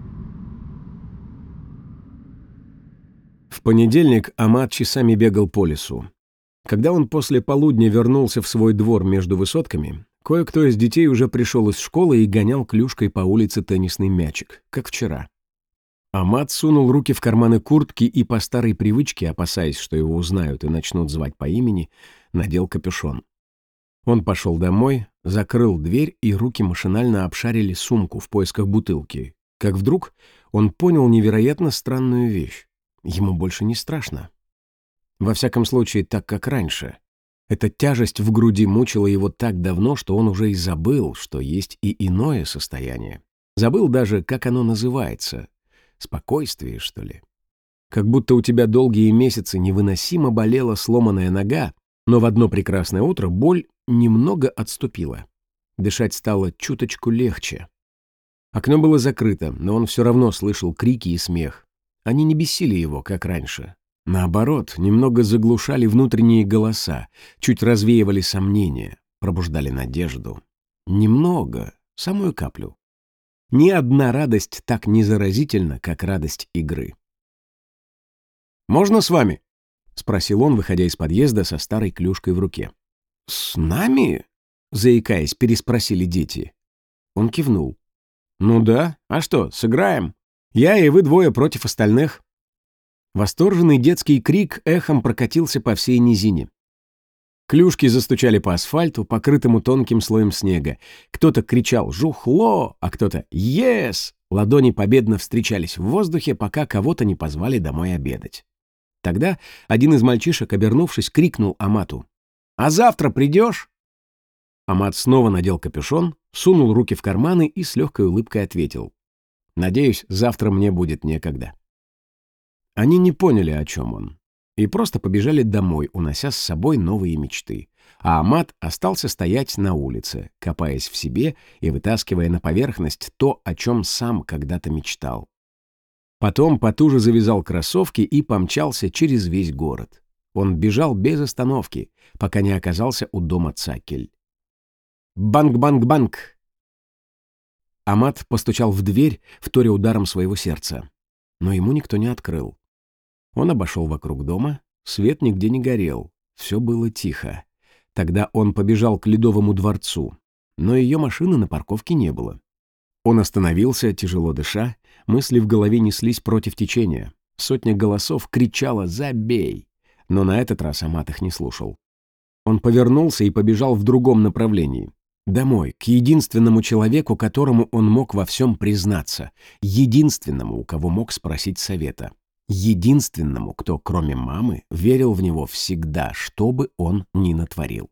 В понедельник Амат часами бегал по лесу. Когда он после полудня вернулся в свой двор между высотками, кое-кто из детей уже пришел из школы и гонял клюшкой по улице теннисный мячик, как вчера. Амат сунул руки в карманы куртки и по старой привычке, опасаясь, что его узнают и начнут звать по имени, надел капюшон. Он пошел домой, закрыл дверь, и руки машинально обшарили сумку в поисках бутылки. Как вдруг он понял невероятно странную вещь. Ему больше не страшно. Во всяком случае, так как раньше. Эта тяжесть в груди мучила его так давно, что он уже и забыл, что есть и иное состояние. Забыл даже, как оно называется. Спокойствие, что ли. Как будто у тебя долгие месяцы невыносимо болела сломанная нога, но в одно прекрасное утро боль немного отступила. Дышать стало чуточку легче. Окно было закрыто, но он все равно слышал крики и смех. Они не бесили его, как раньше. Наоборот, немного заглушали внутренние голоса, чуть развеивали сомнения, пробуждали надежду. Немного, самую каплю. Ни одна радость так не заразительна, как радость игры. «Можно с вами?» — спросил он, выходя из подъезда со старой клюшкой в руке. «С нами?» — заикаясь, переспросили дети. Он кивнул. «Ну да, а что, сыграем? Я и вы двое против остальных». Восторженный детский крик эхом прокатился по всей низине. Клюшки застучали по асфальту, покрытому тонким слоем снега. Кто-то кричал «Жухло!», а кто-то «Ес!». Ладони победно встречались в воздухе, пока кого-то не позвали домой обедать. Тогда один из мальчишек, обернувшись, крикнул Амату: «А завтра придешь?» Амат снова надел капюшон, сунул руки в карманы и с легкой улыбкой ответил: «Надеюсь, завтра мне будет некогда». Они не поняли, о чем он, и просто побежали домой, унося с собой новые мечты. А Амат остался стоять на улице, копаясь в себе и вытаскивая на поверхность то, о чем сам когда-то мечтал. Потом потуже завязал кроссовки и помчался через весь город. Он бежал без остановки, пока не оказался у дома Цакель. Банк-банк-банк! Амат постучал в дверь, вторя ударом своего сердца. Но ему никто не открыл. Он обошел вокруг дома, свет нигде не горел, все было тихо. Тогда он побежал к Ледовому дворцу, но ее машины на парковке не было. Он остановился, тяжело дыша, мысли в голове неслись против течения. Сотня голосов кричала «Забей!», но на этот раз Амат их не слушал. Он повернулся и побежал в другом направлении. Домой, к единственному человеку, которому он мог во всем признаться, единственному, у кого мог спросить совета, единственному, кто, кроме мамы, верил в него всегда, что бы он ни натворил.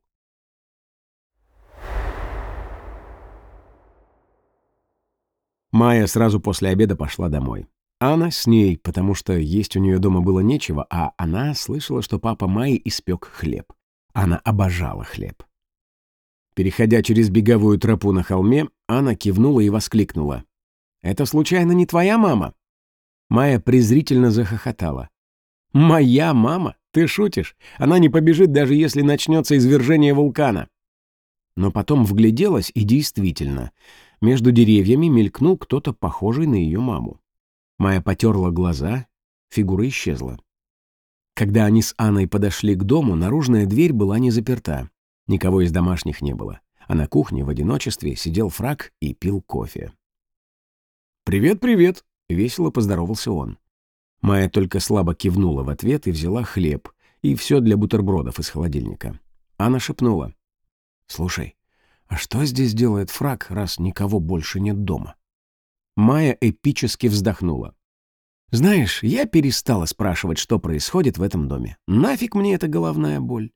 Майя сразу после обеда пошла домой. Анна с ней, потому что есть у нее дома было нечего, а она слышала, что папа Майи испек хлеб. Она обожала хлеб. Переходя через беговую тропу на холме, Анна кивнула и воскликнула: «Это случайно не твоя мама?» Майя презрительно захохотала. «Моя мама? Ты шутишь? Она не побежит, даже если начнется извержение вулкана». Но потом вгляделась, и действительно, между деревьями мелькнул кто-то похожий на ее маму. Майя потерла глаза, фигура исчезла. Когда они с Анной подошли к дому, наружная дверь была не заперта. Никого из домашних не было, а на кухне в одиночестве сидел Фрак и пил кофе. «Привет, привет!» — весело поздоровался он. Майя только слабо кивнула в ответ и взяла хлеб и все для бутербродов из холодильника. Анна шепнула: «Слушай, а что здесь делает Фрак, раз никого больше нет дома?» Майя эпически вздохнула. «Знаешь, я перестала спрашивать, что происходит в этом доме. Нафиг мне эта головная боль?»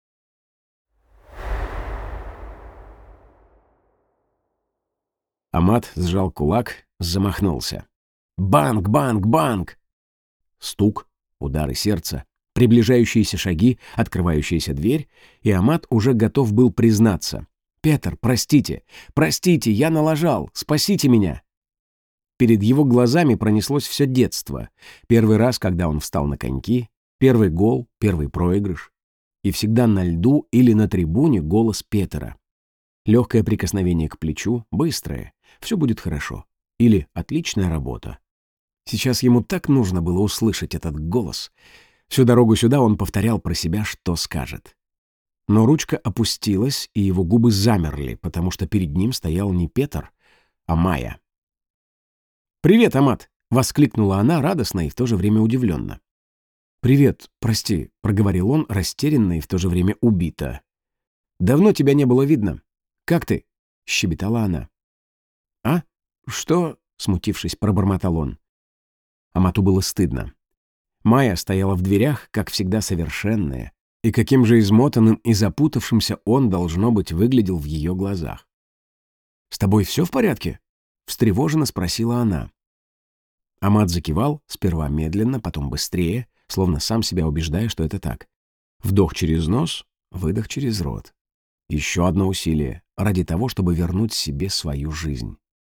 Амат сжал кулак, замахнулся. «Банк, банк, банк!» Стук, удары сердца, приближающиеся шаги, открывающаяся дверь, и Амат уже готов был признаться: «Петр, простите, простите, я налажал, спасите меня!» Перед его глазами пронеслось все детство. Первый раз, когда он встал на коньки, первый гол, первый проигрыш. И всегда на льду или на трибуне голос Петра. Легкое прикосновение к плечу, быстрое, все будет хорошо. Или отличная работа. Сейчас ему так нужно было услышать этот голос. Всю дорогу сюда он повторял про себя, что скажет. Но ручка опустилась, и его губы замерли, потому что перед ним стоял не Петр, а Майя. «Привет, Амат!» — воскликнула она радостно и в то же время удивленно. «Привет, прости», — проговорил он растерянно и в то же время убито. «Давно тебя не было видно. Как ты?» — щебетала она. «А? Что?» — смутившись, пробормотал он. Амату было стыдно. Майя стояла в дверях, как всегда совершенная, и каким же измотанным и запутавшимся он, должно быть, выглядел в ее глазах. «С тобой все в порядке?» — встревоженно спросила она. Амат закивал, сперва медленно, потом быстрее, словно сам себя убеждая, что это так. Вдох через нос, выдох через рот. Еще одно усилие, ради того, чтобы вернуть себе свою жизнь.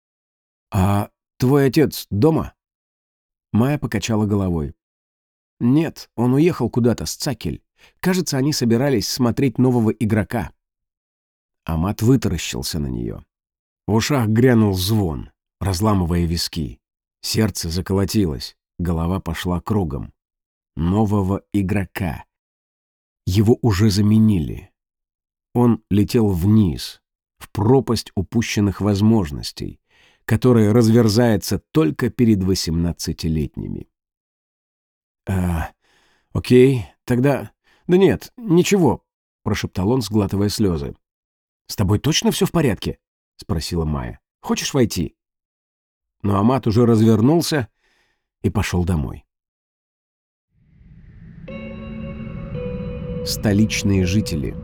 «А твой отец дома?» Майя покачала головой. «Нет, он уехал куда-то с Цакель. Кажется, они собирались смотреть нового игрока». Амат вытаращился на нее. В ушах грянул звон, разламывая виски. Сердце заколотилось, голова пошла кругом. Нового игрока. Его уже заменили. Он летел вниз, в пропасть упущенных возможностей, которая разверзается только перед 18-летними. Окей, тогда... Да нет, ничего. прошептал он, сглатывая слезы. «С тобой точно все в порядке?» — спросила Майя. «Хочешь войти?» Но Амат уже развернулся и пошел домой. Столичные жители.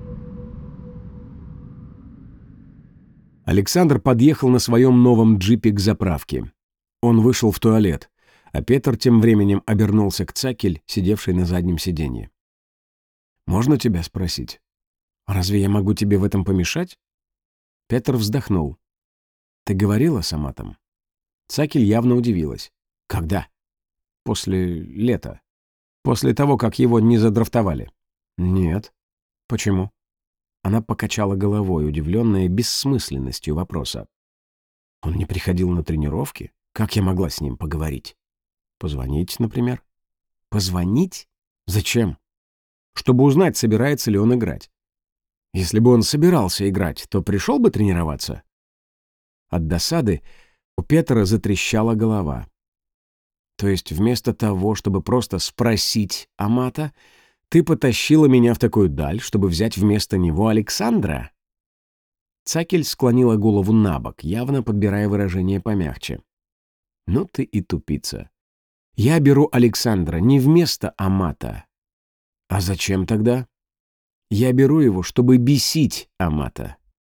Александр подъехал на своем новом джипе к заправке. Он вышел в туалет, а Петр тем временем обернулся к Цакель, сидевшей на заднем сиденье. «Можно тебя спросить? Разве я могу тебе в этом помешать?» Петр вздохнул. «Ты говорила с Аматом?» Цакель явно удивилась. «Когда?» «После лета. После того, как его не задрафтовали». «Нет». «Почему?» Она покачала головой, удивленная бессмысленностью вопроса. «Он не приходил на тренировки? Как я могла с ним поговорить?» «Позвонить, например». «Позвонить? Зачем?» «Чтобы узнать, собирается ли он играть». «Если бы он собирался играть, то пришел бы тренироваться?» От досады у Петра затрещала голова. «То есть вместо того, чтобы просто спросить Амата, ты потащила меня в такую даль, чтобы взять вместо него Александра?» Цакель склонила голову набок, явно подбирая выражение помягче. «Ну ты и тупица. Я беру Александра не вместо Амата». «А зачем тогда?» «Я беру его, чтобы бесить Амата».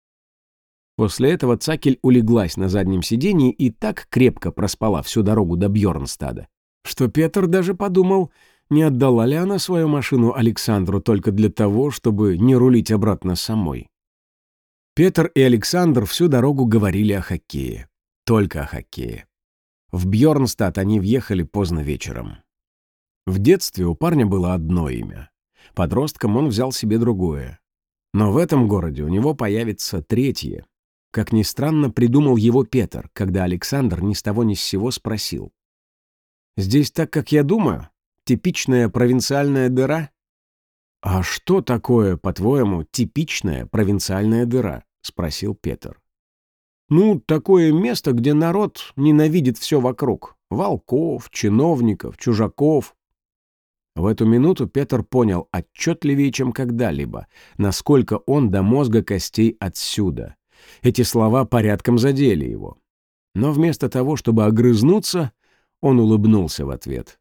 После этого Цакель улеглась на заднем сиденье и так крепко проспала всю дорогу до Бьорнстада, что Петр даже подумал, не отдала ли она свою машину Александру только для того, чтобы не рулить обратно самой. Петр и Александр всю дорогу говорили о хоккее. Только о хоккее. В Бьорнстад они въехали поздно вечером. В детстве у парня было одно имя. Подростком он взял себе другое. Но в этом городе у него появится третье. Как ни странно, придумал его Петр, когда Александр ни с того ни с сего спросил. «Здесь так, как я думаю? Типичная провинциальная дыра?» «А что такое, по-твоему, типичная провинциальная дыра?» — спросил Петр. «Ну, такое место, где народ ненавидит все вокруг. Волков, чиновников, чужаков». В эту минуту Петр понял отчетливее, чем когда-либо, насколько он до мозга костей отсюда. Эти слова порядком задели его. Но вместо того, чтобы огрызнуться, он улыбнулся в ответ.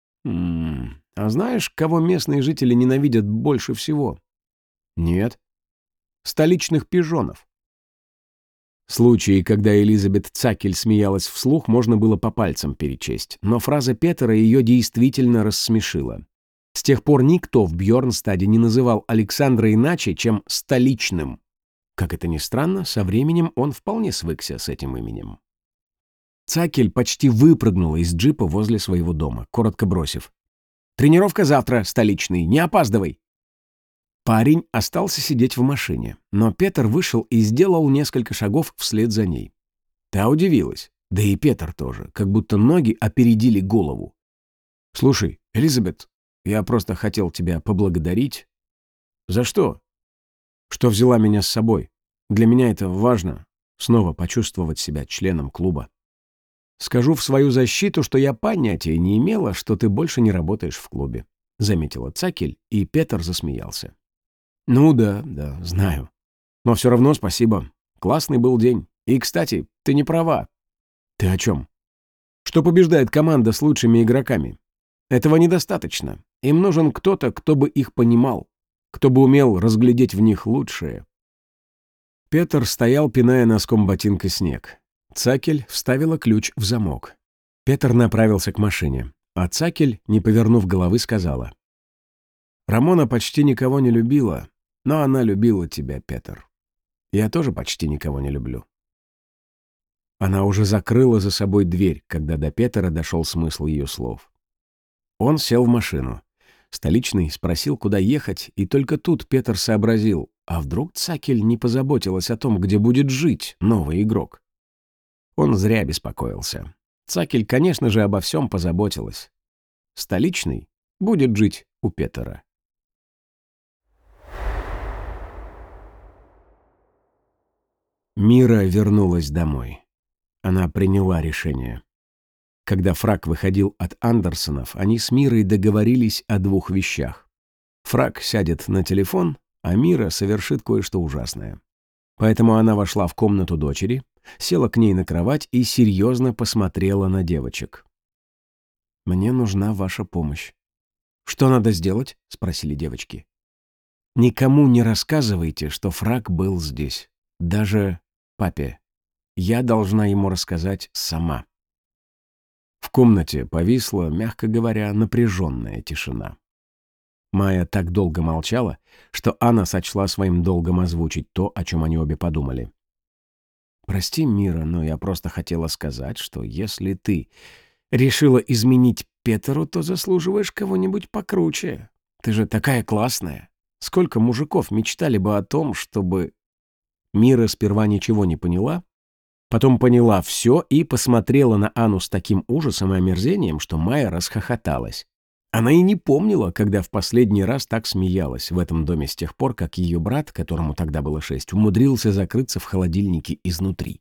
А знаешь, кого местные жители ненавидят больше всего?» «Нет». «Столичных пижонов». Случаи, когда Элизабет Цакель смеялась вслух, можно было по пальцам перечесть, но фраза Петера ее действительно рассмешила. С тех пор никто в Бьорнстаде не называл Александра иначе, чем «столичным». Как это ни странно, со временем он вполне свыкся с этим именем. Цакель почти выпрыгнула из джипа возле своего дома, коротко бросив: «Тренировка завтра, столичный, не опаздывай!» Парень остался сидеть в машине, но Петр вышел и сделал несколько шагов вслед за ней. Та удивилась, да и Петр тоже, как будто ноги опередили голову. «Слушай, Элизабет, я просто хотел тебя поблагодарить». «За что?» «Что взяла меня с собой. Для меня это важно, снова почувствовать себя членом клуба. Скажу в свою защиту, что я понятия не имела, что ты больше не работаешь в клубе», — заметила Цакель, и Петр засмеялся. «Ну да, знаю. Но все равно спасибо. Классный был день. И, кстати, ты не права». «Ты о чем?» «Что побеждает команда с лучшими игроками. Этого недостаточно. Им нужен кто-то, кто бы их понимал, кто бы умел разглядеть в них лучшее». Петр стоял, пиная носком ботинка снег. Цакель вставила ключ в замок. Петр направился к машине, а Цакель, не повернув головы, сказала: «Рамона почти никого не любила, но она любила тебя, Петр. Я тоже почти никого не люблю». Она уже закрыла за собой дверь, когда до Петра дошел смысл ее слов. Он сел в машину. Столичный спросил, куда ехать, и только тут Петр сообразил, а вдруг Цакель не позаботилась о том, где будет жить новый игрок. Он зря беспокоился. Цакель, конечно же, обо всем позаботилась. Столичный будет жить у Петра. Мира вернулась домой. Она приняла решение. Когда Фрак выходил от Андерсонов, они с Мирой договорились о двух вещах. Фрак сядет на телефон, а Мира совершит кое-что ужасное. Поэтому она вошла в комнату дочери, села к ней на кровать и серьезно посмотрела на девочек. «Мне нужна ваша помощь». «Что надо сделать?» — спросили девочки. «Никому не рассказывайте, что Фрак был здесь. Даже папе. Я должна ему рассказать сама». В комнате повисла, мягко говоря, напряженная тишина. Майя так долго молчала, что Анна сочла своим долгом озвучить то, о чем они обе подумали. «Прости, Мира, но я просто хотела сказать, что если ты решила изменить Петеру, то заслуживаешь кого-нибудь покруче. Ты же такая классная. Сколько мужиков мечтали бы о том, чтобы...» Мира сперва ничего не поняла, потом поняла все и посмотрела на Анну с таким ужасом и омерзением, что Майя расхохоталась. Она и не помнила, когда в последний раз так смеялась в этом доме с тех пор, как ее брат, которому тогда было 6, умудрился закрыться в холодильнике изнутри.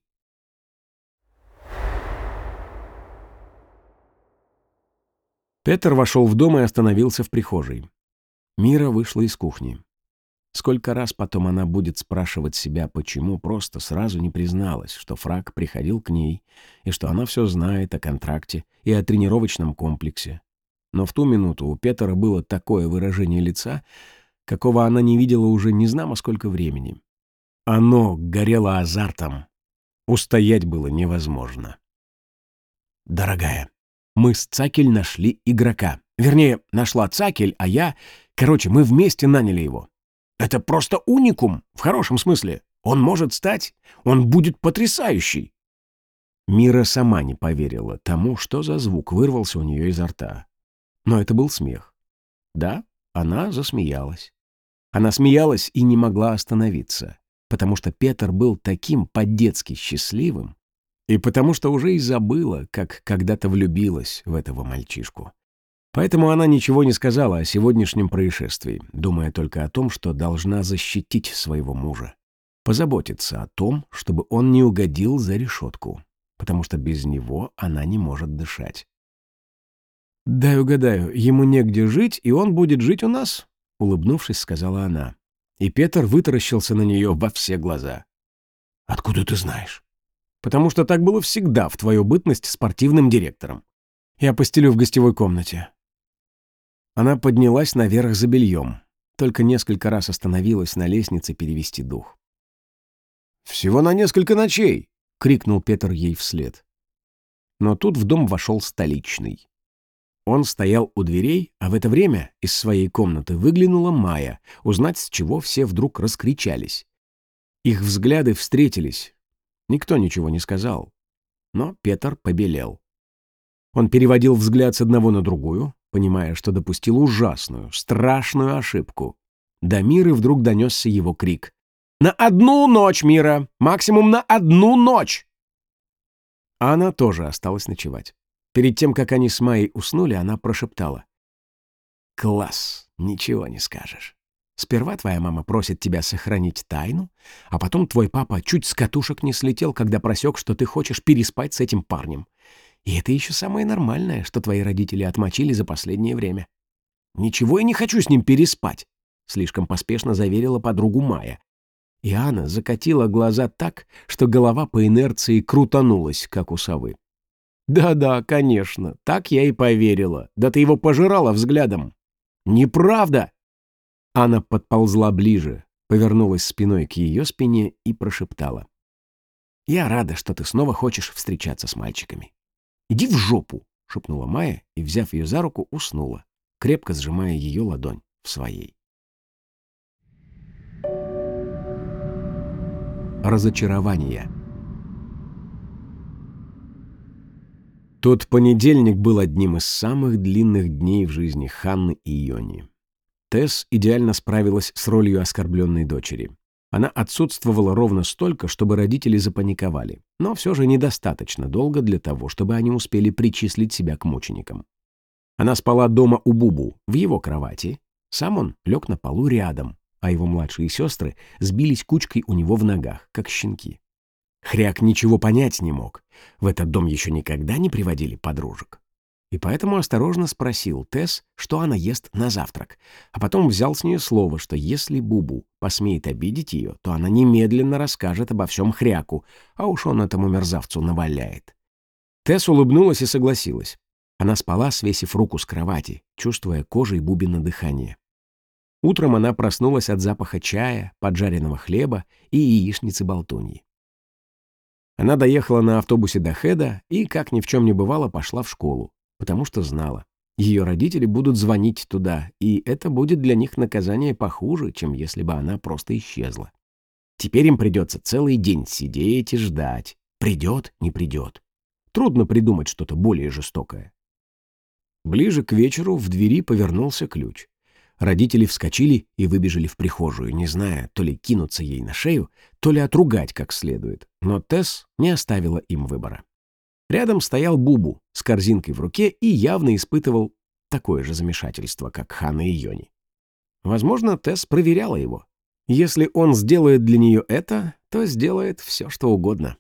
Петер вошел в дом и остановился в прихожей. Мира вышла из кухни. Сколько раз потом она будет спрашивать себя, почему просто сразу не призналась, что Фрак приходил к ней, и что она все знает о контракте и о тренировочном комплексе. Но в ту минуту у Петера было такое выражение лица, какого она не видела уже не знамо сколько времени. Оно горело азартом. Устоять было невозможно. «Дорогая, мы с Цакель нашли игрока. Вернее, нашла Цакель, а я... Короче, мы вместе наняли его. Это просто уникум, в хорошем смысле. Он может стать... Он будет потрясающий!» Мира сама не поверила тому, что за звук вырвался у нее изо рта. Но это был смех. Да, она засмеялась. Она смеялась и не могла остановиться, потому что Петер был таким по-детски счастливым, и потому что уже и забыла, как когда-то влюбилась в этого мальчишку. Поэтому она ничего не сказала о сегодняшнем происшествии, думая только о том, что должна защитить своего мужа, позаботиться о том, чтобы он не угодил за решетку, потому что без него она не может дышать. «Дай угадаю, ему негде жить, и он будет жить у нас?» — улыбнувшись, сказала она. И Петр вытаращился на нее во все глаза. «Откуда ты знаешь?» «Потому что так было всегда в твою бытность спортивным директором. Я постелю в гостевой комнате». Она поднялась наверх за бельем, только несколько раз остановилась на лестнице перевести дух. «Всего на несколько ночей!» — крикнул Петр ей вслед. Но тут в дом вошел столичный. Он стоял у дверей, а в это время из своей комнаты выглянула Майя, узнать, с чего все вдруг раскричались. Их взгляды встретились. Никто ничего не сказал. Но Петр побелел. Он переводил взгляд с одного на другую, понимая, что допустил ужасную, страшную ошибку. До Миры вдруг донесся его крик. «На одну ночь, Мира! Максимум на одну ночь!» А она тоже осталась ночевать. Перед тем, как они с Майей уснули, она прошептала. «Класс, ничего не скажешь. Сперва твоя мама просит тебя сохранить тайну, а потом твой папа чуть с катушек не слетел, когда просек, что ты хочешь переспать с этим парнем. И это еще самое нормальное, что твои родители отмочили за последнее время. Ничего я не хочу с ним переспать», — слишком поспешно заверила подругу Майя. И Анна закатила глаза так, что голова по инерции крутанулась, как у совы. «Да-да, конечно, так я и поверила. Да ты его пожирала взглядом». «Неправда!» Анна подползла ближе, повернулась спиной к ее спине и прошептала. «Я рада, что ты снова хочешь встречаться с мальчиками». «Иди в жопу!» — шепнула Майя и, взяв ее за руку, уснула, крепко сжимая ее ладонь в своей. Разочарование. Тот понедельник был одним из самых длинных дней в жизни Ханны и Йони. Тесс идеально справилась с ролью оскорбленной дочери. Она отсутствовала ровно столько, чтобы родители запаниковали, но все же недостаточно долго для того, чтобы они успели причислить себя к мученикам. Она спала дома у Бубу, в его кровати. Сам он лег на полу рядом, а его младшие сестры сбились кучкой у него в ногах, как щенки. Хряк ничего понять не мог. В этот дом еще никогда не приводили подружек. и поэтому осторожно спросил Тесс, что она ест на завтрак, а потом взял с нее слово, что если Бубу посмеет обидеть ее, то она немедленно расскажет обо всем Хряку, а уж он этому мерзавцу наваляет. Тесс улыбнулась и согласилась. Она спала, свесив руку с кровати, чувствуя кожей Бубино дыхание. Утром она проснулась от запаха чая, поджаренного хлеба и яичницы-болтуньи. Она доехала на автобусе до Хеда и, как ни в чем не бывало, пошла в школу, потому что знала, ее родители будут звонить туда, и это будет для них наказание похуже, чем если бы она просто исчезла. Теперь им придется целый день сидеть и ждать, придет, не придет. Трудно придумать что-то более жестокое. Ближе к вечеру в двери повернулся ключ. Родители вскочили и выбежали в прихожую, не зная, то ли кинуться ей на шею, то ли отругать как следует. Но Тесс не оставила им выбора. Рядом стоял Бубу с корзинкой в руке и явно испытывал такое же замешательство, как Ханна и Йони. Возможно, Тесс проверяла его. Если он сделает для нее это, то сделает все, что угодно.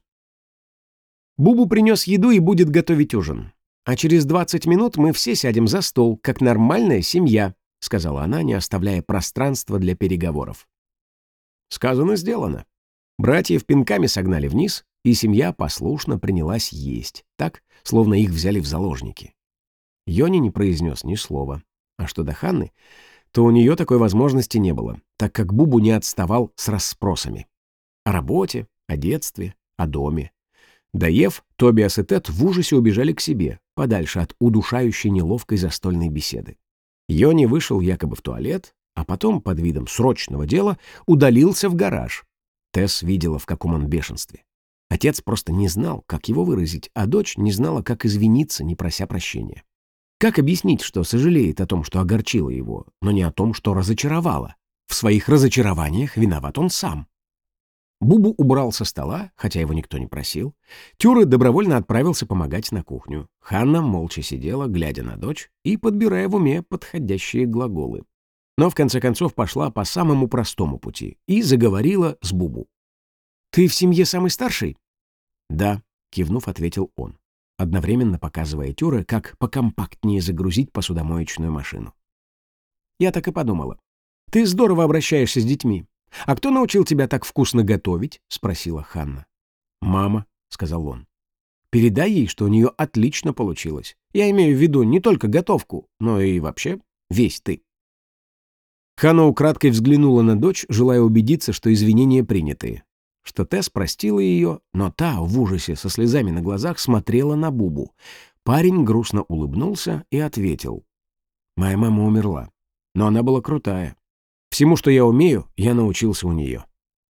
Бубу принес еду и будет готовить ужин. А через 20 минут мы все сядем за стол, как нормальная семья, — сказала она, не оставляя пространства для переговоров. Сказано, сделано. Братьев пинками согнали вниз, и семья послушно принялась есть, так, словно их взяли в заложники. Йони не произнес ни слова. А что до Ханны, то у нее такой возможности не было, так как Бубу не отставал с расспросами. О работе, о детстве, о доме. Доев, Тобиас и Тед в ужасе убежали к себе, подальше от удушающей неловкой застольной беседы. Йони вышел якобы в туалет, а потом, под видом срочного дела, удалился в гараж. Тесс видела, в каком он бешенстве. Отец просто не знал, как его выразить, а дочь не знала, как извиниться, не прося прощения. Как объяснить, что сожалеет о том, что огорчила его, но не о том, что разочаровала? В своих разочарованиях виноват он сам. Бубу убрал со стола, хотя его никто не просил. Тюре добровольно отправился помогать на кухню. Ханна молча сидела, глядя на дочь и подбирая в уме подходящие глаголы. Но в конце концов пошла по самому простому пути и заговорила с Бубу. «Ты в семье самый старший?» «Да», — кивнув, ответил он, одновременно показывая Тюре, как покомпактнее загрузить посудомоечную машину. «Я так и подумала. Ты здорово обращаешься с детьми. А кто научил тебя так вкусно готовить?» — спросила Ханна. «Мама», — сказал он. «Передай ей, что у нее отлично получилось. Я имею в виду не только готовку, но и вообще весь ты». Ханна украдкой взглянула на дочь, желая убедиться, что извинения приняты. Что Тесс простила ее, но та, в ужасе, со слезами на глазах, смотрела на Бубу. Парень грустно улыбнулся и ответил. «Моя мама умерла, но она была крутая. Всему, что я умею, я научился у нее».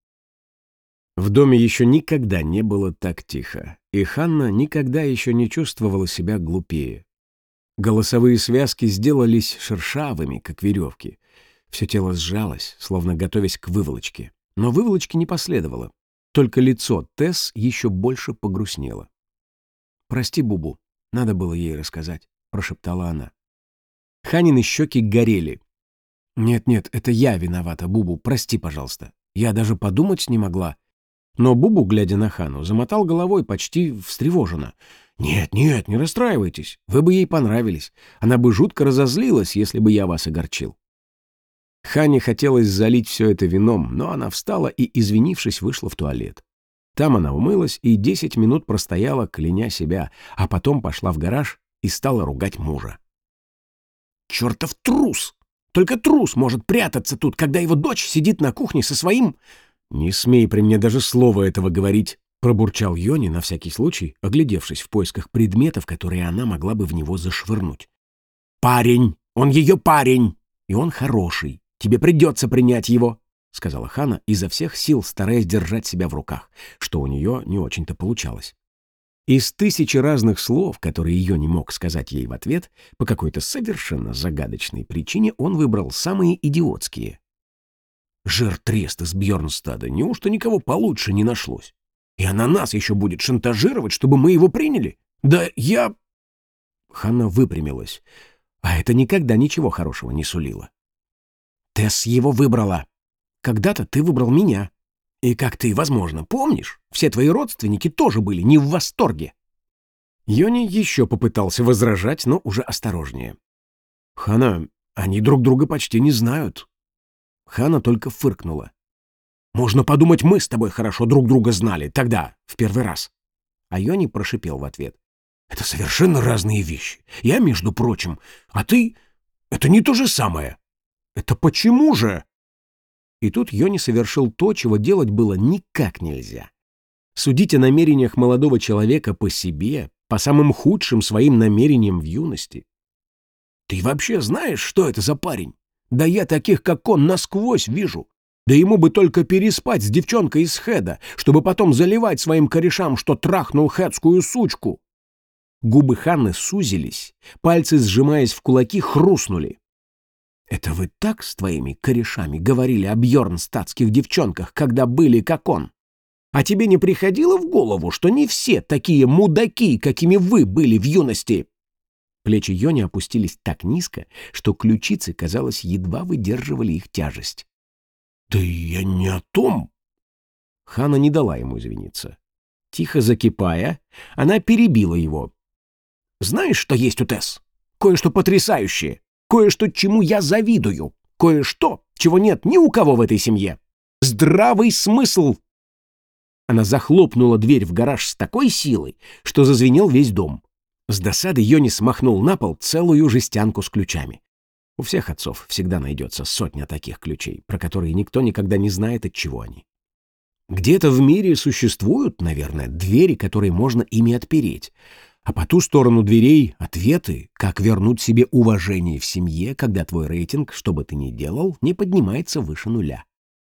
В доме еще никогда не было так тихо, и Ханна никогда еще не чувствовала себя глупее. Голосовые связки сделались шершавыми, как веревки. Все тело сжалось, словно готовясь к выволочке. Но выволочки не последовало. Только лицо Тесс еще больше погрустнело. «Прости, Бубу, надо было ей рассказать», — прошептала она. Ханины щеки горели. «Нет-нет, это я виновата, Бубу, прости, пожалуйста. Я даже подумать не могла». Но Бубу, глядя на Хану, замотал головой почти встревоженно. «Нет-нет, не расстраивайтесь, вы бы ей понравились. Она бы жутко разозлилась, если бы я вас огорчил». Хане хотелось залить все это вином, но она встала и, извинившись, вышла в туалет. Там она умылась и 10 минут простояла, кляня себя, а потом пошла в гараж и стала ругать мужа. «Чертов трус! Только трус может прятаться тут, когда его дочь сидит на кухне со своим...» «Не смей при мне даже слова этого говорить», — пробурчал Йони на всякий случай, оглядевшись в поисках предметов, которые она могла бы в него зашвырнуть. «Парень! Он ее парень! И он хороший. Тебе придется принять его», — сказала Ханна, изо всех сил стараясь держать себя в руках, что у нее не очень-то получалось. Из 1000 разных слов, которые ее не мог сказать ей в ответ, по какой-то совершенно загадочной причине он выбрал самые идиотские. «Жир-трест из Бьернстада, неужто никого получше не нашлось? И она нас еще будет шантажировать, чтобы мы его приняли? Да я...» Ханна выпрямилась, а это никогда ничего хорошего не сулило. «Тесс его выбрала. Когда-то ты выбрал меня. И как ты, возможно, помнишь, все твои родственники тоже были не в восторге». Йони еще попытался возражать, но уже осторожнее. «Хана, они друг друга почти не знают». Хана только фыркнула. «Можно подумать, мы с тобой хорошо друг друга знали, тогда, в первый раз». А Йони прошипел в ответ. «Это совершенно разные вещи. Я, между прочим, а ты... Это не то же самое». «Это почему же?» И тут Йони совершил то, чего делать было никак нельзя. Судить о намерениях молодого человека по себе, по самым худшим своим намерениям в юности. «Ты вообще знаешь, что это за парень? Да я таких, как он, насквозь вижу. Да ему бы только переспать с девчонкой из Хэда, чтобы потом заливать своим корешам, что трахнул хэдскую сучку». Губы Ханны сузились, пальцы, сжимаясь в кулаки, хрустнули. «Это вы так с твоими корешами говорили о бьернстадтских девчонках, когда были как он? А тебе не приходило в голову, что не все такие мудаки, какими вы были в юности?» Плечи Йони опустились так низко, что ключицы, казалось, едва выдерживали их тяжесть. «Да я не о том!» Хана не дала ему извиниться. Тихо закипая, она перебила его. «Знаешь, что есть у Тесс? Кое-что потрясающее, кое-что, чему я завидую, кое-что, чего нет ни у кого в этой семье. Здравый смысл!» Она захлопнула дверь в гараж с такой силой, что зазвенел весь дом. С досады Йони смахнул на пол целую жестянку с ключами. У всех отцов всегда найдется сотня таких ключей, про которые никто никогда не знает, от чего они. Где-то в мире существуют, наверное, двери, которые можно ими отпереть, а по ту сторону дверей — ответы, как вернуть себе уважение в семье, когда твой рейтинг, что бы ты ни делал, не поднимается выше нуля.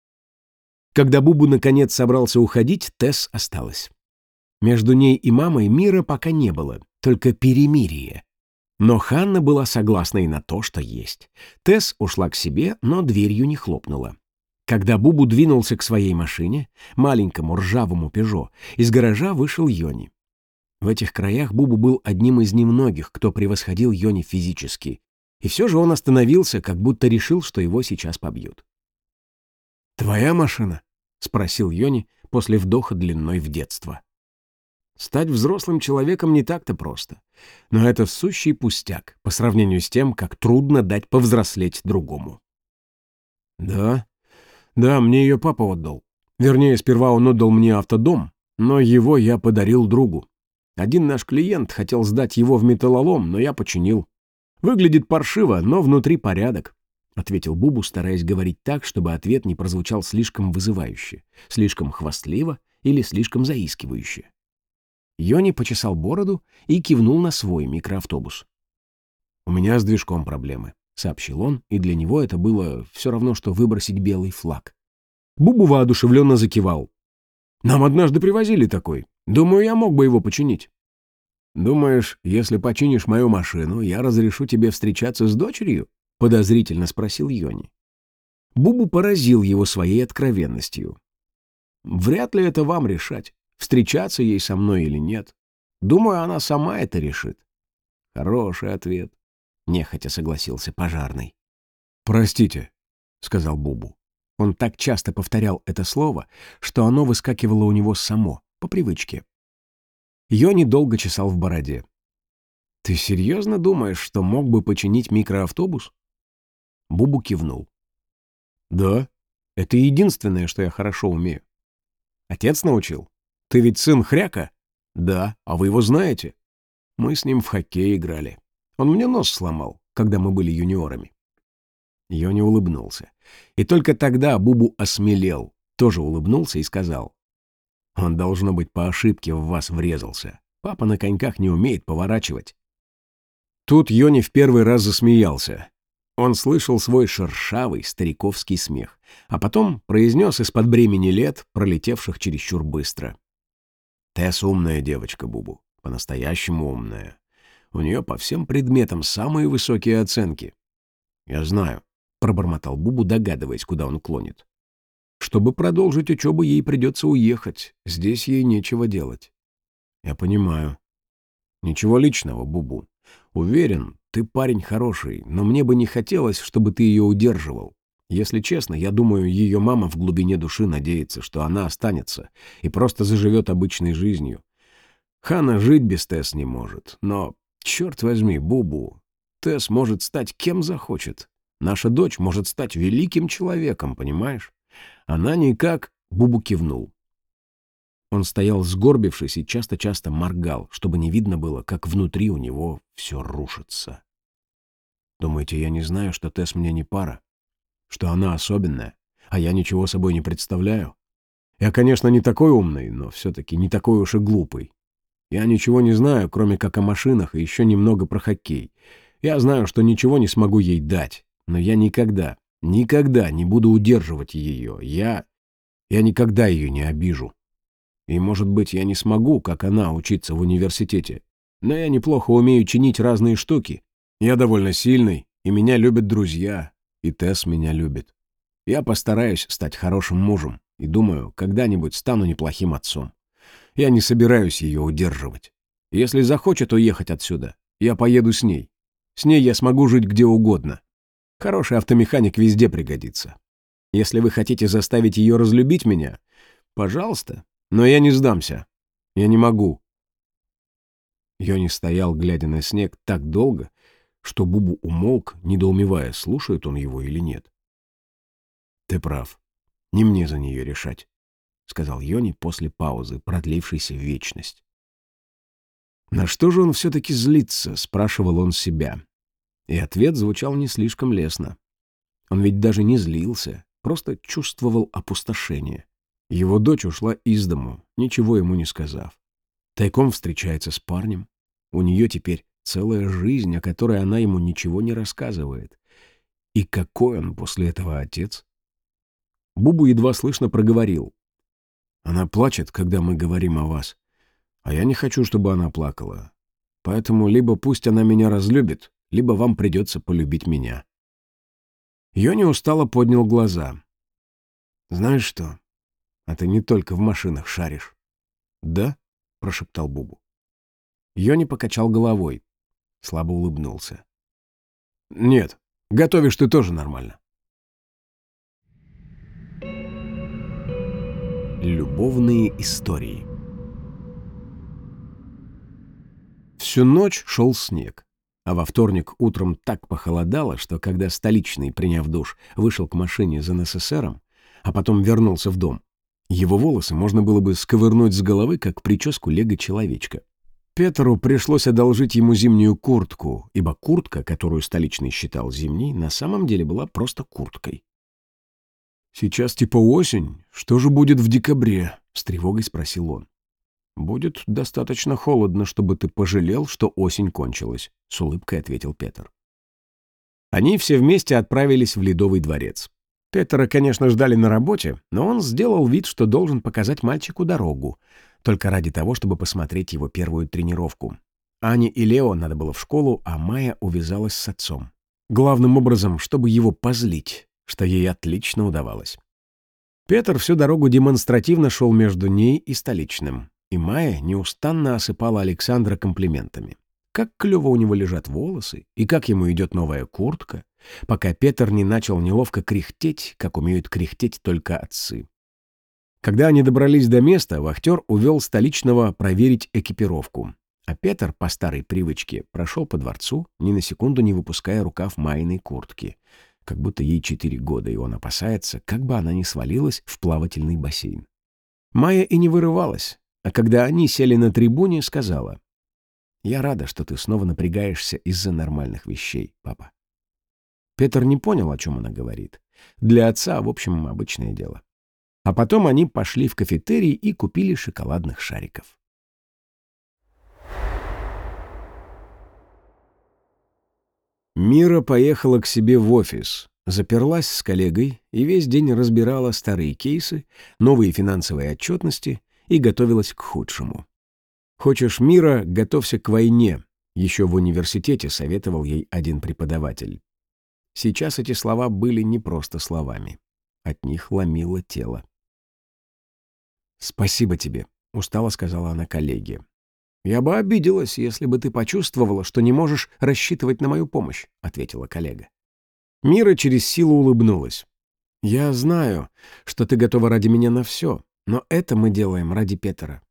Когда Бубу наконец собрался уходить, Тесс осталась. Между ней и мамой мира пока не было, только перемирие. Но Ханна была согласна и на то, что есть. Тесс ушла к себе, но дверью не хлопнула. Когда Бубу двинулся к своей машине, маленькому ржавому «Пежо», из гаража вышел Йони. В этих краях Бубу был одним из немногих, кто превосходил Йони физически. И все же он остановился, как будто решил, что его сейчас побьют. «Твоя машина?» — спросил Йони после вдоха длиной в детство. Стать взрослым человеком не так-то просто. Но это сущий пустяк по сравнению с тем, как трудно дать повзрослеть другому. «Да, мне ее папа отдал. Вернее, сперва он отдал мне автодом, но его я подарил другу. Один наш клиент хотел сдать его в металлолом, но я починил. Выглядит паршиво, но внутри порядок», — ответил Бубу, стараясь говорить так, чтобы ответ не прозвучал слишком вызывающе, слишком хвастливо или слишком заискивающе. Йони почесал бороду и кивнул на свой микроавтобус. «У меня с движком проблемы», — сообщил он, и для него это было все равно, что выбросить белый флаг. Бубу воодушевленно закивал. «Нам однажды привозили такой. Думаю, я мог бы его починить». «Думаешь, если починишь мою машину, я разрешу тебе встречаться с дочерью?» — подозрительно спросил Йони. Бубу поразил его своей откровенностью. «Вряд ли это вам решать, встречаться ей со мной или нет. Думаю, она сама это решит». «Хороший ответ», — нехотя согласился пожарный. «Простите», — сказал Бубу. Он так часто повторял это слово, что оно выскакивало у него само, по привычке. Йони долго чесал в бороде. «Ты серьезно думаешь, что мог бы починить микроавтобус?» Бубу кивнул. «Да, это единственное, что я хорошо умею». «Отец научил? Ты ведь сын Хряка?» «Да, а вы его знаете?» «Мы с ним в хоккей играли. Он мне нос сломал, когда мы были юниорами». Йони улыбнулся. И только тогда Бубу осмелел, тоже улыбнулся и сказал: «Он, должно быть, по ошибке в вас врезался. Папа на коньках не умеет поворачивать». Тут Йони в первый раз засмеялся. Он слышал свой шершавый стариковский смех, а потом произнес из-под бремени лет, пролетевших чересчур быстро: «Тесс умная девочка, Бубу, по-настоящему умная. У нее по всем предметам самые высокие оценки». «Я знаю», — пробормотал Бубу, догадываясь, куда он клонит. «Чтобы продолжить учебу, ей придется уехать. Здесь ей нечего делать». «Я понимаю». «Ничего личного, Бубу. Уверен, ты парень хороший, но мне бы не хотелось, чтобы ты ее удерживал. Если честно, я думаю, ее мама в глубине души надеется, что она останется и просто заживет обычной жизнью. Хана жить без Тесс не может. Но, черт возьми, Бубу, Тесс может стать кем захочет. Наша дочь может стать великим человеком, понимаешь? Она никак...» Бубу кивнул. Он стоял сгорбившись и часто-часто моргал, чтобы не видно было, как внутри у него все рушится. «Думаете, я не знаю, что Тесс мне не пара? Что она особенная, а я ничего собой не представляю? Я, конечно, не такой умный, но все-таки не такой уж и глупый. Я ничего не знаю, кроме как о машинах и еще немного про хоккей. Я знаю, что ничего не смогу ей дать, но я никогда не буду удерживать ее. Я никогда ее не обижу. И, может быть, я не смогу, как она, учиться в университете, но я неплохо умею чинить разные штуки. Я довольно сильный, и меня любят друзья, и Тесс меня любит. Я постараюсь стать хорошим мужем и, думаю, когда-нибудь стану неплохим отцом. Я не собираюсь ее удерживать. Если захочет уехать отсюда, я поеду с ней. С ней я смогу жить где угодно. Хороший автомеханик везде пригодится. Если вы хотите заставить ее разлюбить меня, пожалуйста, но я не сдамся. Я не могу». Йони стоял, глядя на снег, так долго, что Бубу умолк, недоумевая, слушает он его или нет. «Ты прав. Не мне за нее решать», — сказал Йони после паузы, продлившейся вечность. «На что же он все-таки злится?» — спрашивал он себя. И ответ звучал не слишком лестно. Он ведь даже не злился, просто чувствовал опустошение. Его дочь ушла из дому, ничего ему не сказав. Тайком встречается с парнем. У нее теперь целая жизнь, о которой она ему ничего не рассказывает. И какой он после этого отец? Бубу едва слышно проговорил. «Она плачет, когда мы говорим о вас. А я не хочу, чтобы она плакала. Поэтому либо пусть она меня разлюбит, либо вам придется полюбить меня». Йони устало поднял глаза. «Знаешь что? А ты не только в машинах шаришь». «Да?» — прошептал Бубу. Йони покачал головой, слабо улыбнулся. «Нет, готовишь ты тоже нормально». Любовные истории. Всю ночь шел снег, а во вторник утром так похолодало, что когда столичный, приняв душ, вышел к машине за НССРом, а потом вернулся в дом, его волосы можно было бы сковырнуть с головы, как прическу лего-человечка. Петру пришлось одолжить ему зимнюю куртку, ибо куртка, которую столичный считал зимней, на самом деле была просто курткой. «Сейчас типа осень. Что же будет в декабре?» — с тревогой спросил он. «Будет достаточно холодно, чтобы ты пожалел, что осень кончилась», — с улыбкой ответил Петр. Они все вместе отправились в Ледовый дворец. Петра, конечно, ждали на работе, но он сделал вид, что должен показать мальчику дорогу, только ради того, чтобы посмотреть его первую тренировку. Ане и Лео надо было в школу, а Майя увязалась с отцом. Главным образом, чтобы его позлить, что ей отлично удавалось. Петр всю дорогу демонстративно шел между ней и столичным, и Майя неустанно осыпала Александра комплиментами. Как клево у него лежат волосы, и как ему идет новая куртка, пока Петр не начал неловко кряхтеть, как умеют кряхтеть только отцы. Когда они добрались до места, вахтер увел столичного проверить экипировку, а Петр, по старой привычке, прошел по дворцу, ни на секунду не выпуская рукав Майиной куртки, как будто ей 4 года, и он опасается, как бы она ни свалилась в плавательный бассейн. Майя и не вырывалась, а когда они сели на трибуне, сказала: «Я рада, что ты снова напрягаешься из-за нормальных вещей, папа». Петр не понял, о чем она говорит. Для отца, в общем, обычное дело. А потом они пошли в кафетерий и купили шоколадных шариков. Мира поехала к себе в офис, заперлась с коллегой и весь день разбирала старые кейсы, новые финансовые отчетности и готовилась к худшему. «Хочешь мира — готовься к войне», еще в университете советовал ей один преподаватель. Сейчас эти слова были не просто словами. От них ломило тело. «Спасибо тебе», — устало сказала она коллеге. «Я бы обиделась, если бы ты почувствовала, что не можешь рассчитывать на мою помощь», — ответила коллега. Мира через силу улыбнулась. «Я знаю, что ты готова ради меня на все, но это мы делаем ради Петра.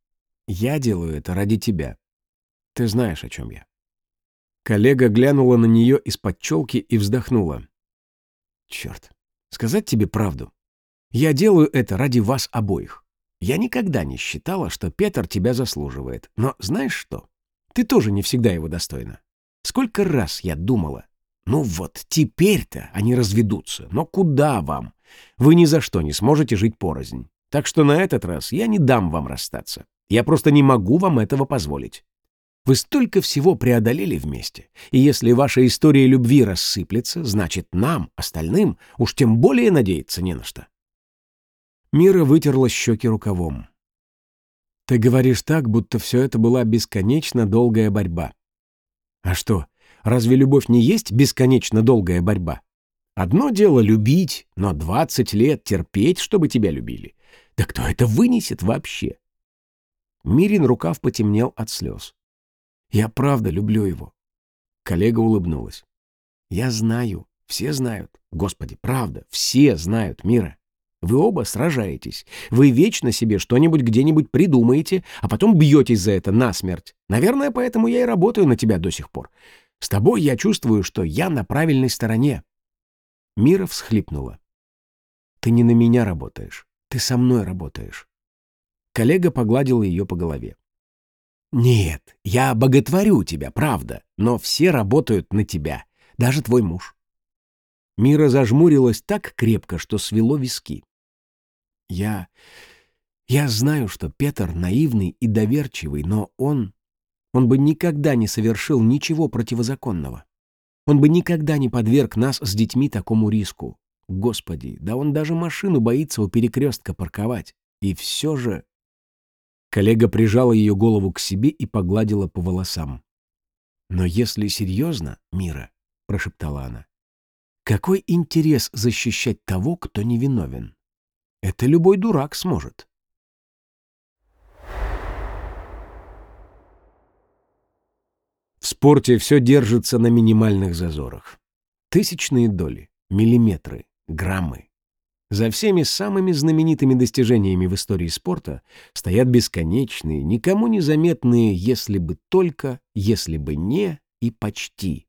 Я делаю это ради тебя. Ты знаешь, о чем я». Коллега глянула на нее из-под челки и вздохнула. «Черт, сказать тебе правду. Я делаю это ради вас обоих. Я никогда не считала, что Петр тебя заслуживает. Но знаешь что? Ты тоже не всегда его достойна. Сколько раз я думала, ну вот, теперь-то они разведутся, но куда вам? Вы ни за что не сможете жить порознь. Так что на этот раз я не дам вам расстаться. Я просто не могу вам этого позволить. Вы столько всего преодолели вместе, и если ваша история любви рассыплется, значит нам, остальным, уж тем более надеяться не на что». Мира вытерла щеки рукавом. «Ты говоришь так, будто все это была бесконечно долгая борьба. А что, разве любовь не есть бесконечно долгая борьба? Одно дело любить, но 20 лет терпеть, чтобы тебя любили. Да кто это вынесет вообще?» Мирин рукав потемнел от слез. «Я правда люблю его». Коллега улыбнулась. «Я знаю, все знают. Господи, правда, все знают, Мира. Вы оба сражаетесь. Вы вечно себе что-нибудь где-нибудь придумаете, а потом бьетесь за это насмерть. Наверное, поэтому я и работаю на тебя до сих пор. С тобой я чувствую, что я на правильной стороне». Мира всхлипнула. «Ты не на меня работаешь. Ты со мной работаешь». Коллега погладил ее по голове. «Нет, я боготворю тебя, правда, но все работают на тебя, даже твой муж». Мира зажмурилась так крепко, что свело виски. Я знаю, что Петр наивный и доверчивый, но он бы никогда не совершил ничего противозаконного. Он бы никогда не подверг нас с детьми такому риску. Господи, да он даже машину боится у перекрестка парковать. И все же...» Коллега прижала ее голову к себе и погладила по волосам. «Но если серьезно, Мира, — прошептала она, — какой интерес защищать того, кто невиновен? Это любой дурак сможет». В спорте все держится на минимальных зазорах. Тысячные доли, миллиметры, граммы. За всеми самыми знаменитыми достижениями в истории спорта стоят бесконечные, никому не заметные «если бы только», «если бы не» и «почти».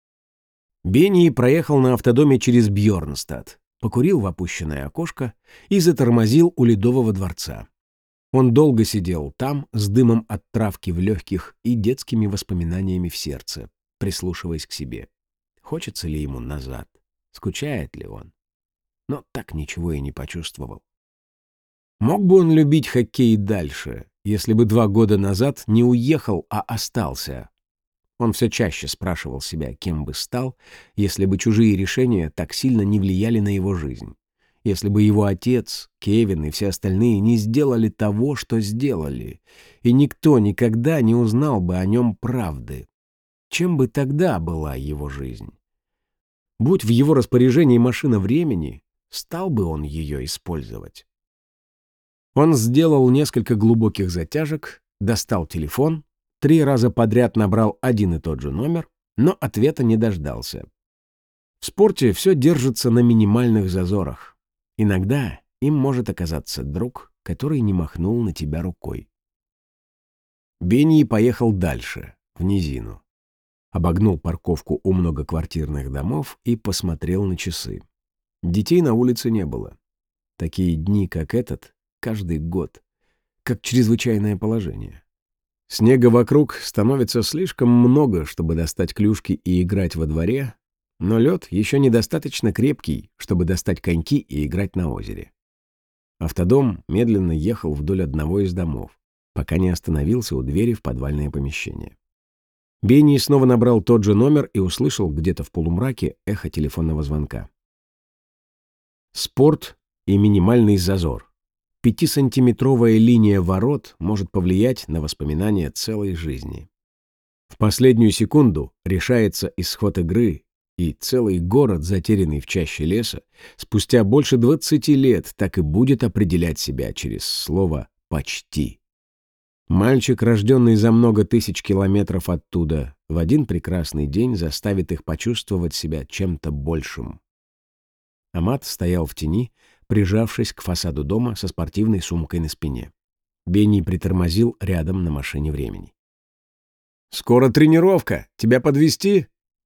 Бенни проехал на автодоме через Бьорнстад, покурил в опущенное окошко и затормозил у Ледового дворца. Он долго сидел там, с дымом от травки в легких и детскими воспоминаниями в сердце, прислушиваясь к себе. Хочется ли ему назад? Скучает ли он? Но так ничего и не почувствовал. Мог бы он любить хоккей дальше, если бы 2 года назад не уехал, а остался? Он все чаще спрашивал себя, кем бы стал, если бы чужие решения так сильно не влияли на его жизнь. Если бы его отец, Кевин и все остальные не сделали того, что сделали, и никто никогда не узнал бы о нем правды. Чем бы тогда была его жизнь? Будь в его распоряжении машина времени, стал бы он ее использовать? Он сделал несколько глубоких затяжек, достал телефон, 3 раза подряд набрал один и тот же номер, но ответа не дождался. В спорте все держится на минимальных зазорах. Иногда им может оказаться друг, который не махнул на тебя рукой. Бенни поехал дальше, в низину. Обогнул парковку у многоквартирных домов и посмотрел на часы. Детей на улице не было. Такие дни, как этот, каждый год, как чрезвычайное положение. Снега вокруг становится слишком много, чтобы достать клюшки и играть во дворе, но лед еще недостаточно крепкий, чтобы достать коньки и играть на озере. Автодом медленно ехал вдоль одного из домов, пока не остановился у двери в подвальное помещение. Бенни снова набрал тот же номер и услышал где-то в полумраке эхо телефонного звонка. Спорт и минимальный зазор. 5-сантиметровая линия ворот может повлиять на воспоминания целой жизни. В последнюю секунду решается исход игры, и целый город, затерянный в чаще леса, спустя больше 20 лет так и будет определять себя через слово «почти». Мальчик, рожденный за много тысяч километров оттуда, в один прекрасный день заставит их почувствовать себя чем-то большим. Амат стоял в тени, прижавшись к фасаду дома со спортивной сумкой на спине. Бенни притормозил рядом на машине времени. «Скоро тренировка. Тебя подвезти?»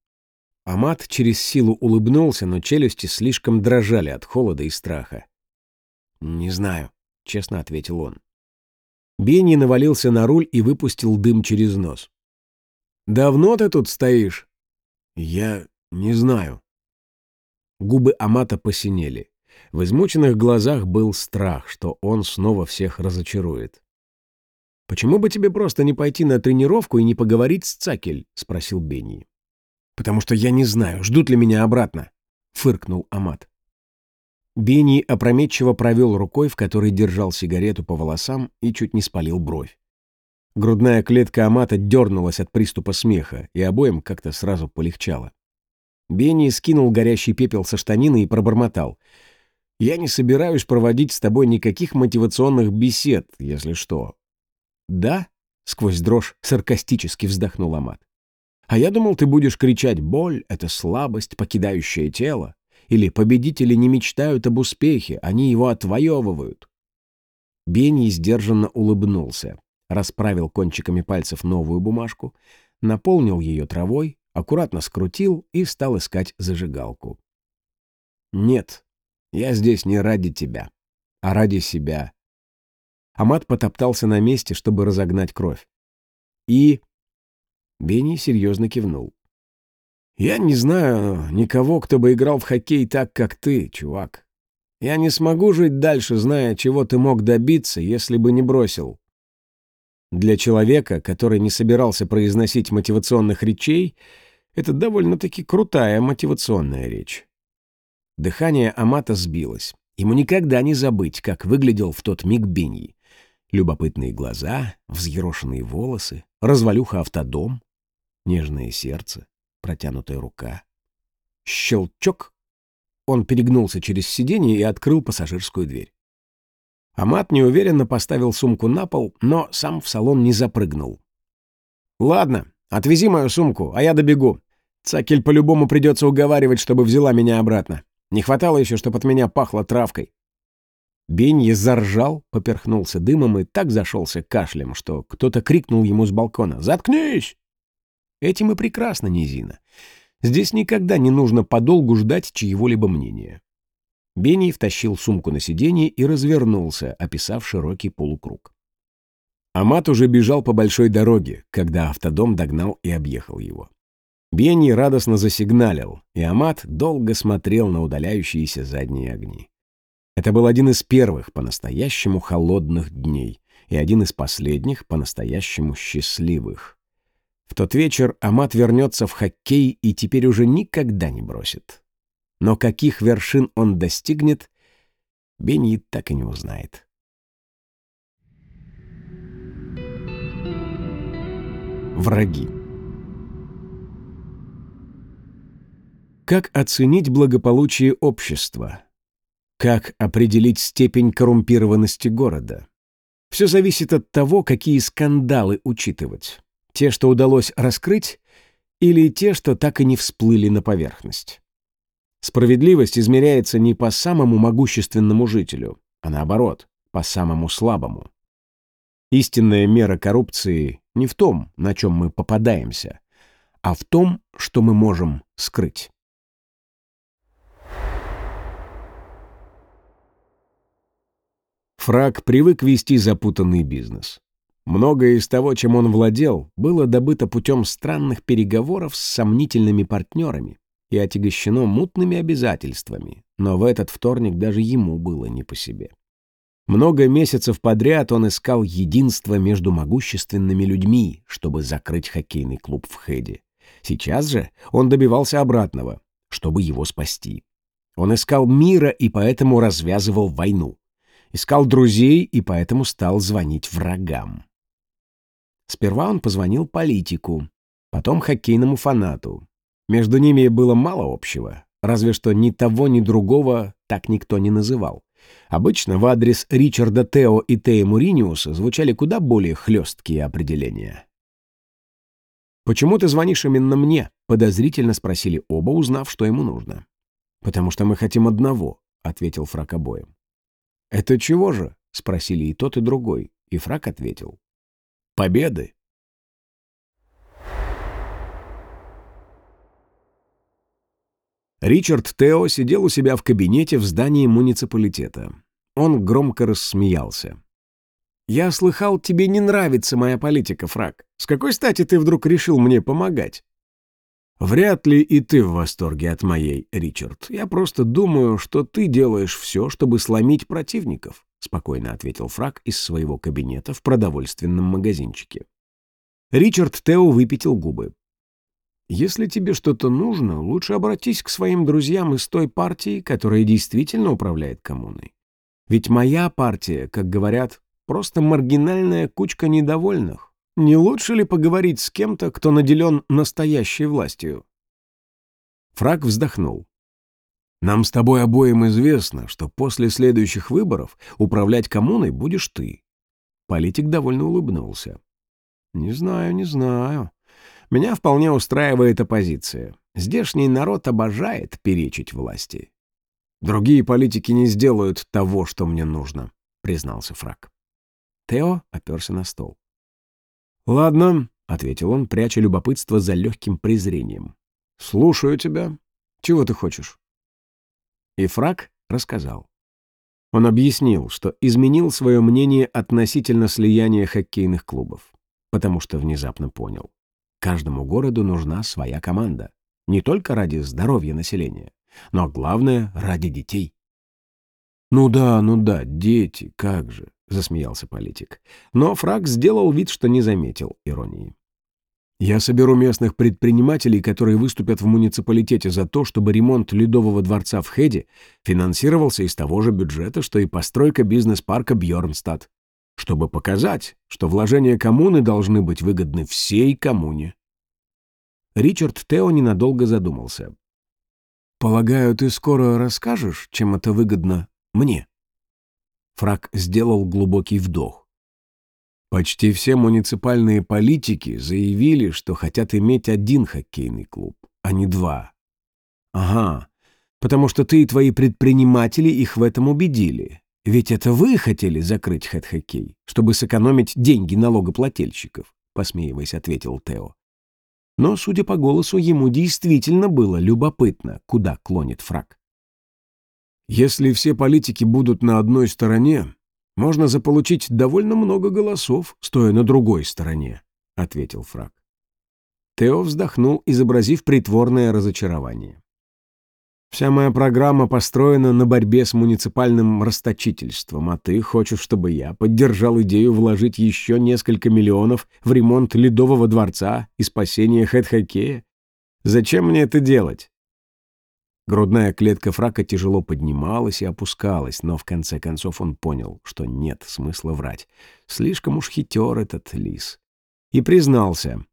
Амат через силу улыбнулся, но челюсти слишком дрожали от холода и страха. «Не знаю», — честно ответил он. Бенни навалился на руль и выпустил дым через нос. «Давно ты тут стоишь?» «Я не знаю». Губы Амата посинели. В измученных глазах был страх, что он снова всех разочарует. «Почему бы тебе просто не пойти на тренировку и не поговорить с Цакель?» — спросил Бенни. «Потому что я не знаю, ждут ли меня обратно», — фыркнул Амат. Бенни опрометчиво провел рукой, в которой держал сигарету, по волосам и чуть не спалил бровь. Грудная клетка Амата дернулась от приступа смеха, и обоим как-то сразу полегчало. Бенни скинул горящий пепел со штанины и пробормотал. «Я не собираюсь проводить с тобой никаких мотивационных бесед, если что». «Да?» — сквозь дрожь саркастически вздохнул Амат. «А я думал, ты будешь кричать: боль — это слабость, покидающая тело. Или победители не мечтают об успехе, они его отвоевывают». Бенни сдержанно улыбнулся, расправил кончиками пальцев новую бумажку, наполнил ее травой, аккуратно скрутил и стал искать зажигалку. «Нет, я здесь не ради тебя, а ради себя». Амат потоптался на месте, чтобы разогнать кровь. «И...» Бенни серьезно кивнул. «Я не знаю никого, кто бы играл в хоккей так, как ты, чувак. Я не смогу жить дальше, зная, чего ты мог добиться, если бы не бросил». Для человека, который не собирался произносить мотивационных речей, это довольно-таки крутая мотивационная речь. Дыхание Амата сбилось. Ему никогда не забыть, как выглядел в тот миг Бенни. Любопытные глаза, взъерошенные волосы, развалюха-автодом, нежное сердце, протянутая рука. Щелчок! Он перегнулся через сиденье и открыл пассажирскую дверь. Амат неуверенно поставил сумку на пол, но сам в салон не запрыгнул. «Ладно, отвези мою сумку, а я добегу. Цакель по-любому придется уговаривать, чтобы взяла меня обратно. Не хватало еще, чтобы от меня пахло травкой». Бенни заржал, поперхнулся дымом и так зашелся кашлем, что кто-то крикнул ему с балкона: «Заткнись!» Этим и прекрасна низина. Здесь никогда не нужно подолгу ждать чьего-либо мнения. Бенни втащил сумку на сиденье и развернулся, описав широкий полукруг. Амат уже бежал по большой дороге, когда автодом догнал и объехал его. Бенни радостно засигналил, и Амат долго смотрел на удаляющиеся задние огни. Это был один из первых по-настоящему холодных дней и один из последних по-настоящему счастливых. В тот вечер Амат вернется в хоккей и теперь уже никогда не бросит. Но каких вершин он достигнет, Бенни так и не узнает. Враги. Как оценить благополучие общества? Как определить степень коррумпированности города? Все зависит от того, какие скандалы учитывать. Те, что удалось раскрыть, или те, что так и не всплыли на поверхность. Справедливость измеряется не по самому могущественному жителю, а наоборот, по самому слабому. Истинная мера коррупции не в том, на чем мы попадаемся, а в том, что мы можем скрыть. Фрак привык вести запутанный бизнес. Многое из того, чем он владел, было добыто путем странных переговоров с сомнительными партнерами и отягощено мутными обязательствами, но в этот вторник даже ему было не по себе. Много месяцев подряд он искал единство между могущественными людьми, чтобы закрыть хоккейный клуб в Хэде. Сейчас же он добивался обратного, чтобы его спасти. Он искал мира и поэтому развязывал войну. Искал друзей и поэтому стал звонить врагам. Сперва он позвонил политику, потом хоккейному фанату. Между ними было мало общего, разве что ни того, ни другого так никто не называл. Обычно в адрес Ричарда Тео и Тея Муриниуса звучали куда более хлесткие определения. «Почему ты звонишь именно мне?» — подозрительно спросили оба, узнав, что ему нужно. «Потому что мы хотим одного», — ответил Фрак обоим. «Это чего же?» — спросили и тот, и другой, И Фрак ответил: «Победы». Ричард Тео сидел у себя в кабинете в здании муниципалитета. Он громко рассмеялся. «Я слыхал, тебе не нравится моя политика, Фрак. С какой стати ты вдруг решил мне помогать?» «Вряд ли и ты в восторге от моей, Ричард. Я просто думаю, что ты делаешь все, чтобы сломить противников», — спокойно ответил Фрак из своего кабинета в продовольственном магазинчике. Ричард Тео выпятил губы. «Если тебе что-то нужно, лучше обратись к своим друзьям из той партии, которая действительно управляет коммуной. Ведь моя партия, как говорят, просто маргинальная кучка недовольных. Не лучше ли поговорить с кем-то, кто наделен настоящей властью?» Фрак вздохнул. «Нам с тобой обоим известно, что после следующих выборов управлять коммуной будешь ты». Политик довольно улыбнулся. «Не знаю. Меня вполне устраивает оппозиция. Здешний народ обожает перечить власти». «Другие политики не сделают того, что мне нужно», — признался Фрак. Тео оперся на стол. «Ладно», — ответил он, пряча любопытство за легким презрением. «Слушаю тебя. Чего ты хочешь?» И Фрак рассказал. Он объяснил, что изменил свое мнение относительно слияния хоккейных клубов, потому что внезапно понял. Каждому городу нужна своя команда. Не только ради здоровья населения, но главное — ради детей. «Ну да, дети, как же», — засмеялся политик. Но Фрак сделал вид, что не заметил иронии. «Я соберу местных предпринимателей, которые выступят в муниципалитете за то, чтобы ремонт Ледового дворца в Хеде финансировался из того же бюджета, что и постройка бизнес-парка Бьорнстад, чтобы показать, что вложения коммуны должны быть выгодны всей коммуне». Ричард Тео ненадолго задумался. «Полагаю, ты скоро расскажешь, чем это выгодно мне?» Фрак сделал глубокий вдох. «Почти все муниципальные политики заявили, что хотят иметь один хоккейный клуб, а не два». «Ага, потому что ты и твои предприниматели их в этом убедили. Ведь это вы хотели закрыть хэт-хоккей, чтобы сэкономить деньги налогоплательщиков», — посмеиваясь, ответил Тео. Но, судя по голосу, ему действительно было любопытно, куда клонит Фрак. «Если все политики будут на одной стороне, можно заполучить довольно много голосов, стоя на другой стороне», — ответил Фрак. Тео вздохнул, изобразив притворное разочарование. «Вся моя программа построена на борьбе с муниципальным расточительством, а ты хочешь, чтобы я поддержал идею вложить еще несколько миллионов в ремонт Ледового дворца и спасение хэт-хоккея? Зачем мне это делать?» Грудная клетка Фрака тяжело поднималась и опускалась, но в конце концов он понял, что нет смысла врать. Слишком уж хитер этот лис. И признался: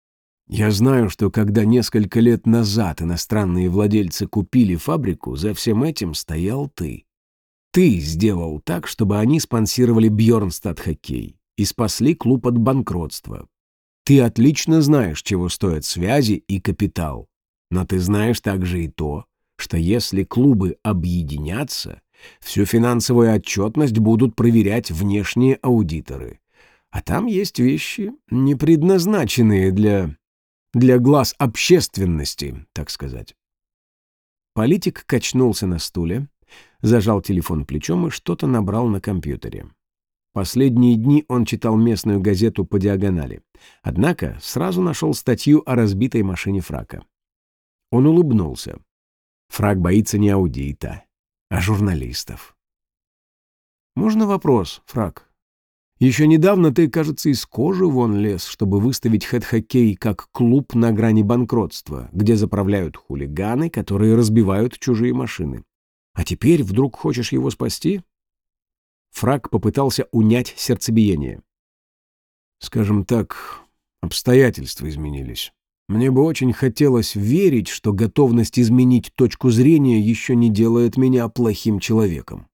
«Я знаю, что когда несколько лет назад иностранные владельцы купили фабрику, за всем этим стоял ты. Ты сделал так, чтобы они спонсировали Бьорнстад хоккей и спасли клуб от банкротства. Ты отлично знаешь, чего стоят связи и капитал. Но ты знаешь также и то, что если клубы объединятся, всю финансовую отчетность будут проверять внешние аудиторы. А там есть вещи, не предназначенные для глаз общественности, так сказать». Политик качнулся на стуле, зажал телефон плечом и что-то набрал на компьютере. Последние дни он читал местную газету по диагонали, однако сразу нашел статью о разбитой машине Фрака. Он улыбнулся. Фрак боится не аудита, а журналистов. «Можно вопрос, Фрак? Еще недавно ты, кажется, из кожи вон лез, чтобы выставить хэт-хоккей как клуб на грани банкротства, где заправляют хулиганы, которые разбивают чужие машины. А теперь вдруг хочешь его спасти?» Фрак попытался унять сердцебиение. «Скажем так, обстоятельства изменились. Мне бы очень хотелось верить, что готовность изменить точку зрения еще не делает меня плохим человеком».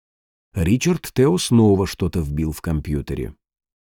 Ричард Тео снова что-то вбил в компьютере.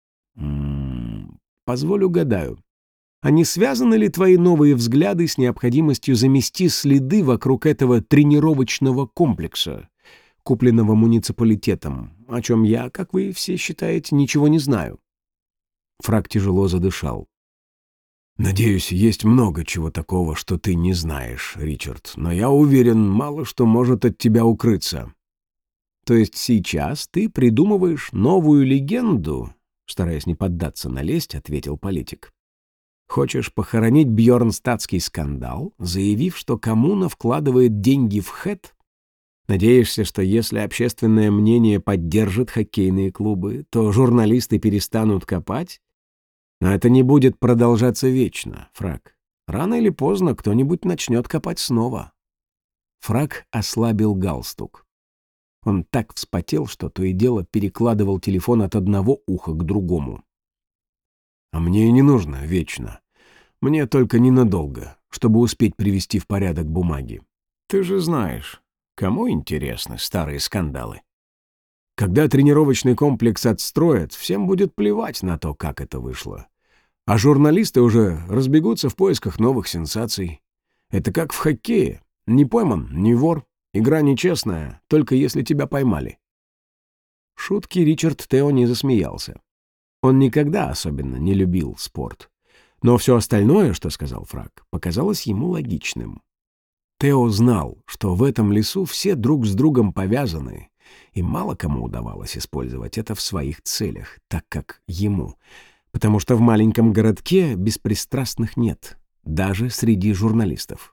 «Позволь угадаю. А не связаны ли твои новые взгляды с необходимостью замести следы вокруг этого тренировочного комплекса? купленного муниципалитетом, о чем я, как вы все считаете, ничего не знаю». Фрак тяжело задышал. «Надеюсь, есть много чего такого, что ты не знаешь, Ричард, но я уверен, мало что может от тебя укрыться». «То есть сейчас ты придумываешь новую легенду?» Стараясь не поддаться на лесть, ответил политик. «Хочешь похоронить бьорнстадтский скандал, заявив, что коммуна вкладывает деньги в хэт? Надеешься, что если общественное мнение поддержит хоккейные клубы, то журналисты перестанут копать? Но это не будет продолжаться вечно, Фрак. Рано или поздно кто-нибудь начнет копать снова». Фрак ослабил галстук. Он так вспотел, что то и дело перекладывал телефон от одного уха к другому. «А мне и не нужно вечно. Мне только ненадолго, чтобы успеть привести в порядок бумаги. Ты же знаешь, кому интересны старые скандалы? Когда тренировочный комплекс отстроят, всем будет плевать на то, как это вышло. А журналисты уже разбегутся в поисках новых сенсаций. Это как в хоккее. Не пойман, не вор. Игра нечестная, только если тебя поймали». Шутки Ричард Тео не засмеялся. Он никогда особенно не любил спорт. Но все остальное, что сказал Фрак, показалось ему логичным. Тео знал, что в этом лесу все друг с другом повязаны, и мало кому удавалось использовать это в своих целях, так как ему, потому что в маленьком городке беспристрастных нет, даже среди журналистов.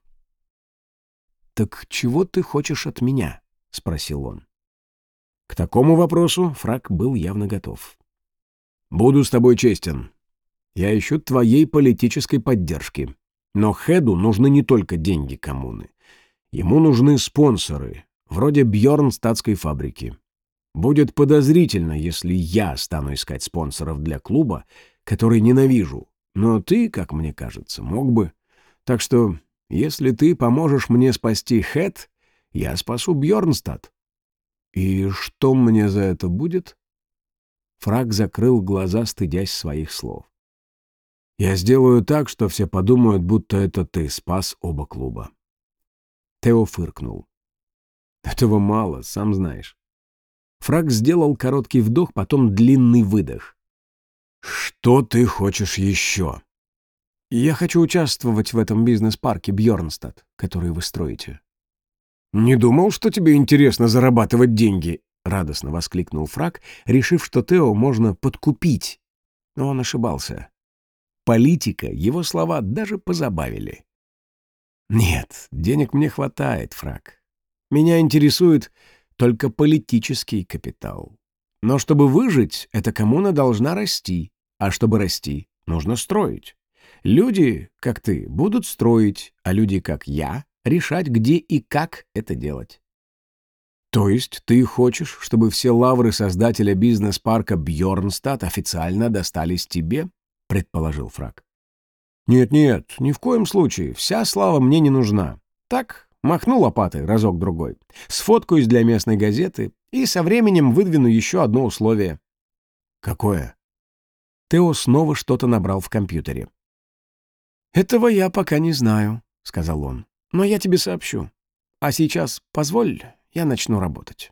«Так чего ты хочешь от меня?» — спросил он. К такому вопросу Фрак был явно готов. «Буду с тобой честен. Я ищу твоей политической поддержки. Но Хэду нужны не только деньги коммуны. Ему нужны спонсоры, вроде Бьорнстадтской фабрики. Будет подозрительно, если я стану искать спонсоров для клуба, который ненавижу. Но ты, как мне кажется, мог бы. Так что, если ты поможешь мне спасти Хэт, я спасу Бьорнстадт. И что мне за это будет?» Фрак закрыл глаза, стыдясь своих слов. «Я сделаю так, что все подумают, будто это ты спас оба клуба». Тео фыркнул. «Этого мало, сам знаешь». Фрак сделал короткий вдох, потом длинный выдох. «Что ты хочешь еще?» «Я хочу участвовать в этом бизнес-парке Бьорнстадт, который вы строите». «Не думал, что тебе интересно зарабатывать деньги», — радостно воскликнул Фрак, решив, что Тео можно подкупить. Но он ошибался. Политика, его слова даже позабавили. «Нет, денег мне хватает, Фрак. Меня интересует только политический капитал. Но чтобы выжить, эта коммуна должна расти, а чтобы расти, нужно строить. Люди, как ты, будут строить, а люди, как я, решать, где и как это делать». «То есть ты хочешь, чтобы все лавры создателя бизнес-парка Бьорнстадт официально достались тебе?» — предположил Фрак. «Нет-нет, ни в коем случае. Вся слава мне не нужна. Так, махну лопатой разок-другой, сфоткаюсь для местной газеты и со временем выдвину еще одно условие». «Какое?» Тео снова что-то набрал в компьютере. «Этого я пока не знаю», — сказал он. «Но я тебе сообщу. А сейчас позволь, я начну работать».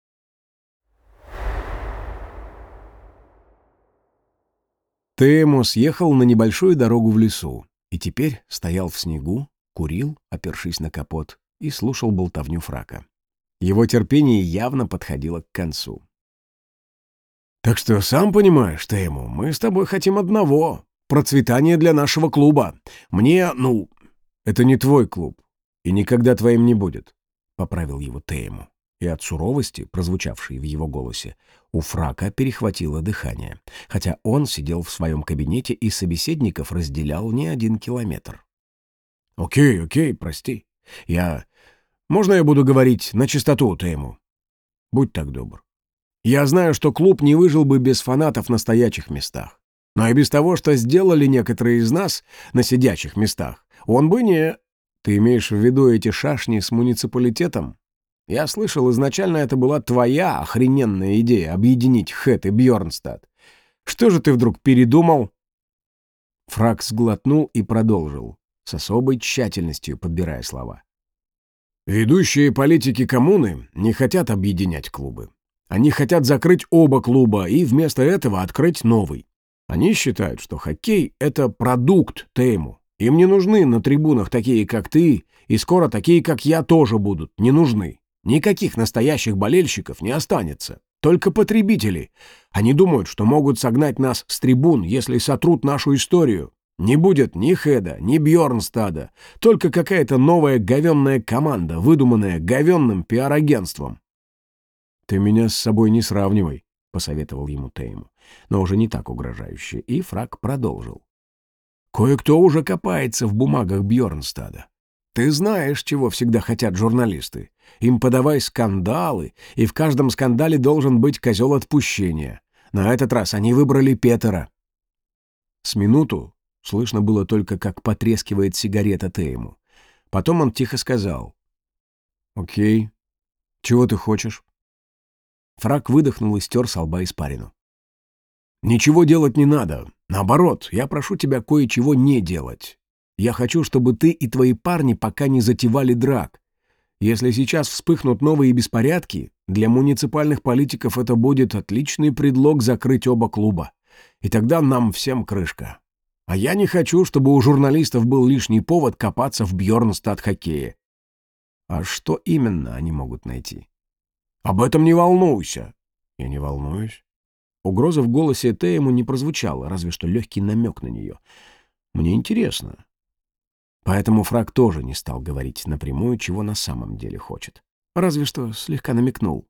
Теему съехал на небольшую дорогу в лесу и теперь стоял в снегу, курил, опершись на капот, и слушал болтовню Фрака. Его терпение явно подходило к концу. «Так что, сам понимаешь, Теему, мы с тобой хотим одного — процветания для нашего клуба. Мне, это не твой клуб, и никогда твоим не будет», — поправил его Теему. И от суровости, прозвучавшей в его голосе, у Фрака перехватило дыхание, хотя он сидел в своем кабинете и собеседников разделял не 1 километр. «Окей, прости. Можно я буду говорить на чистоту, Теему? Будь так добр. Я знаю, что клуб не выжил бы без фанатов на стоячих местах. Но и без того, что сделали некоторые из нас на сидячих местах, он бы не...» «Ты имеешь в виду эти шашни с муниципалитетом? Я слышал, изначально это была твоя охрененная идея объединить Хэт и Бьорнстадт. Что же ты вдруг передумал?» Фрак сглотнул и продолжил, с особой тщательностью подбирая слова. Ведущие политики коммуны не хотят объединять клубы. Они хотят закрыть оба клуба и вместо этого открыть новый. Они считают, что хоккей — это продукт Тейму. Им не нужны на трибунах такие, как ты, и скоро такие, как я, тоже будут не нужны. Никаких настоящих болельщиков не останется. Только потребители. Они думают, что могут согнать нас с трибун, если сотрут нашу историю. Не будет ни Хеда, ни Бьорнстада, только какая-то новая говенная команда, выдуманная говенным пиар-агентством. «Ты меня с собой не сравнивай», — посоветовал ему Тейму, но уже не так угрожающе, и Фрак продолжил. «Кое-кто уже копается в бумагах Бьорнстада. Ты знаешь, чего всегда хотят журналисты. Им подавай скандалы, и в каждом скандале должен быть козел отпущения. На этот раз они выбрали Петера». С минуту слышно было только, как потрескивает сигарета Тейму. Потом он тихо сказал: «Окей. Чего ты хочешь?» Фрак выдохнул и стер со лба испарину. «Ничего делать не надо. Наоборот, я прошу тебя кое-чего не делать. Я хочу, чтобы ты и твои парни пока не затевали драк. Если сейчас вспыхнут новые беспорядки, для муниципальных политиков это будет отличный предлог закрыть оба клуба. И тогда нам всем крышка. А я не хочу, чтобы у журналистов был лишний повод копаться в Бьорнстад-хоккее». «А что именно они могут найти?» «Об этом не волнуйся». «Я не волнуюсь». Угроза в голосе Тейму не прозвучала, разве что легкий намек на нее. «Мне интересно». Поэтому Фрак тоже не стал говорить напрямую, чего на самом деле хочет. Разве что слегка намекнул.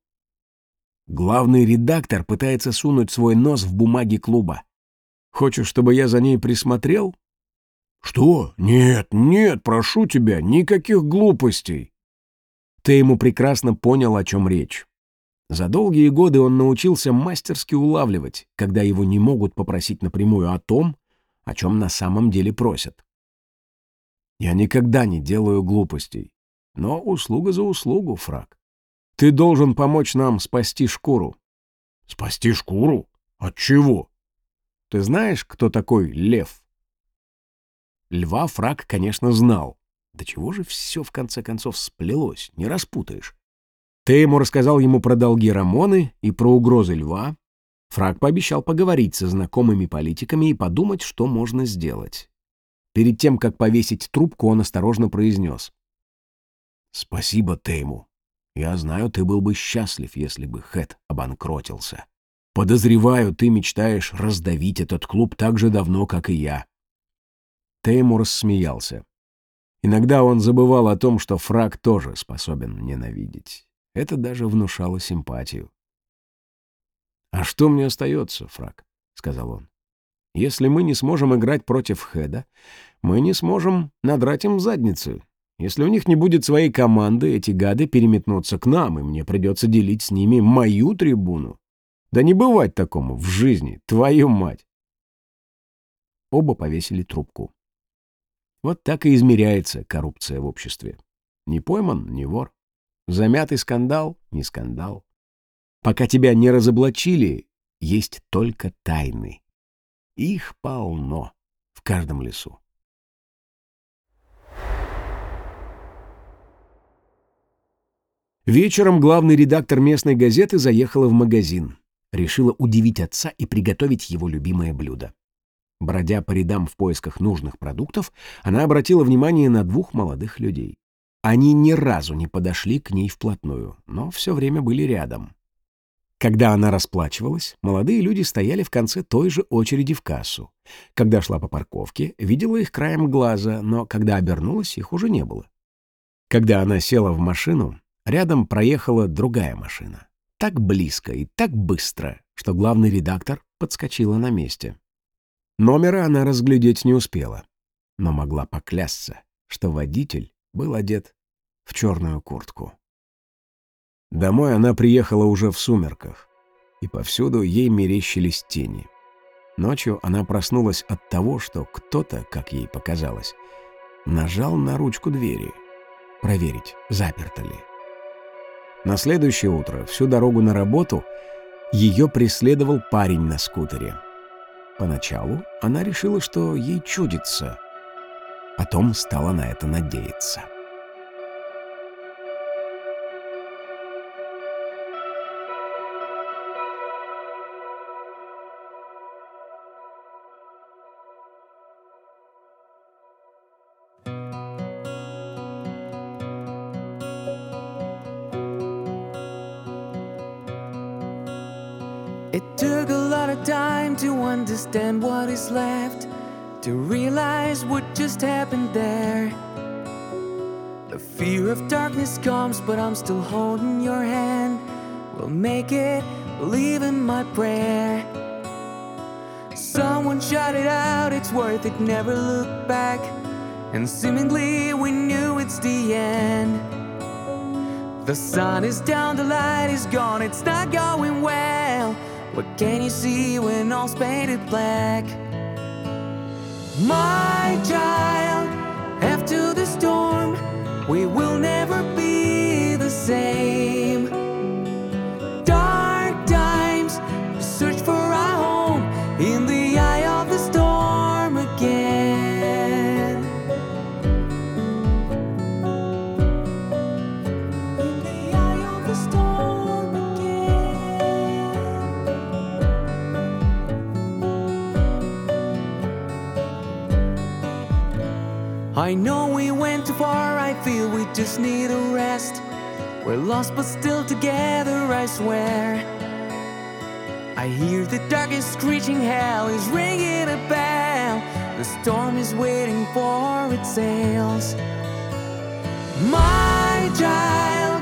«Главный редактор пытается сунуть свой нос в бумаги клуба. Хочешь, чтобы я за ней присмотрел?» «Что? Нет, нет, прошу тебя, никаких глупостей». Тейму прекрасно понял, о чем речь. За долгие годы он научился мастерски улавливать, когда его не могут попросить напрямую о том, о чем на самом деле просят. «Я никогда не делаю глупостей. Но услуга за услугу, Фрак. Ты должен помочь нам спасти шкуру». «Спасти шкуру? От чего?» «Ты знаешь, кто такой Лев?» Льва Фрак, конечно, знал. Да чего же все в конце концов сплелось, не распутаешь. Тейму рассказал ему про долги Рамоны и про угрозы Льва. Фрак пообещал поговорить со знакомыми политиками и подумать, что можно сделать. Перед тем, как повесить трубку, он осторожно произнес: «Спасибо, Тейму. Я знаю, ты был бы счастлив, если бы Хэт обанкротился. Подозреваю, ты мечтаешь раздавить этот клуб так же давно, как и я». Тейму рассмеялся. Иногда он забывал о том, что Фрак тоже способен ненавидеть. Это даже внушало симпатию. «А что мне остается, Фрак?» — сказал он. «Если мы не сможем играть против Хэда, мы не сможем надрать им задницы. Если у них не будет своей команды, эти гады переметнутся к нам, и мне придется делить с ними мою трибуну. Да не бывать такому в жизни, твою мать!» Оба повесили трубку. Вот так и измеряется коррупция в обществе. Не пойман — не вор. Замятый скандал — не скандал. Пока тебя не разоблачили, есть только тайны. Их полно в каждом лесу. Вечером главный редактор местной газеты заехала в магазин. Решила удивить отца и приготовить его любимое блюдо. Бродя по рядам в поисках нужных продуктов, она обратила внимание на двух молодых людей. Они ни разу не подошли к ней вплотную, но все время были рядом. Когда она расплачивалась, молодые люди стояли в конце той же очереди в кассу. Когда шла по парковке, видела их краем глаза, но когда обернулась, их уже не было. Когда она села в машину, рядом проехала другая машина. Так близко и так быстро, что главный редактор подскочила на месте. Номера она разглядеть не успела, но могла поклясться, что водитель был одет в черную куртку. Домой она приехала уже в сумерках, и повсюду ей мерещились тени. Ночью она проснулась от того, что кто-то, как ей показалось, нажал на ручку двери, проверить, заперто ли. На следующее утро, всю дорогу на работу, ее преследовал парень на скутере. Поначалу она решила, что ей чудится. Потом стала на это надеяться. It took a lot of time to understand what is left, to realize what just happened there. The fear of darkness comes, but I'm still holding your hand. We'll make it, believe in my prayer. Someone shout it out, it's worth it, never look back. And seemingly we knew it's the end. The sun is down, the light is gone, it's not going well. What can you see when all's painted black? My child, after the storm, we will never be the same. Dark times, we search for our home in the eye of the storm again. In the eye of the storm again. I know we went too far, I feel we just need a rest. We're lost but still together, I swear. I hear the darkest screeching, hell is ringing a bell. The storm is waiting for its sails. My child,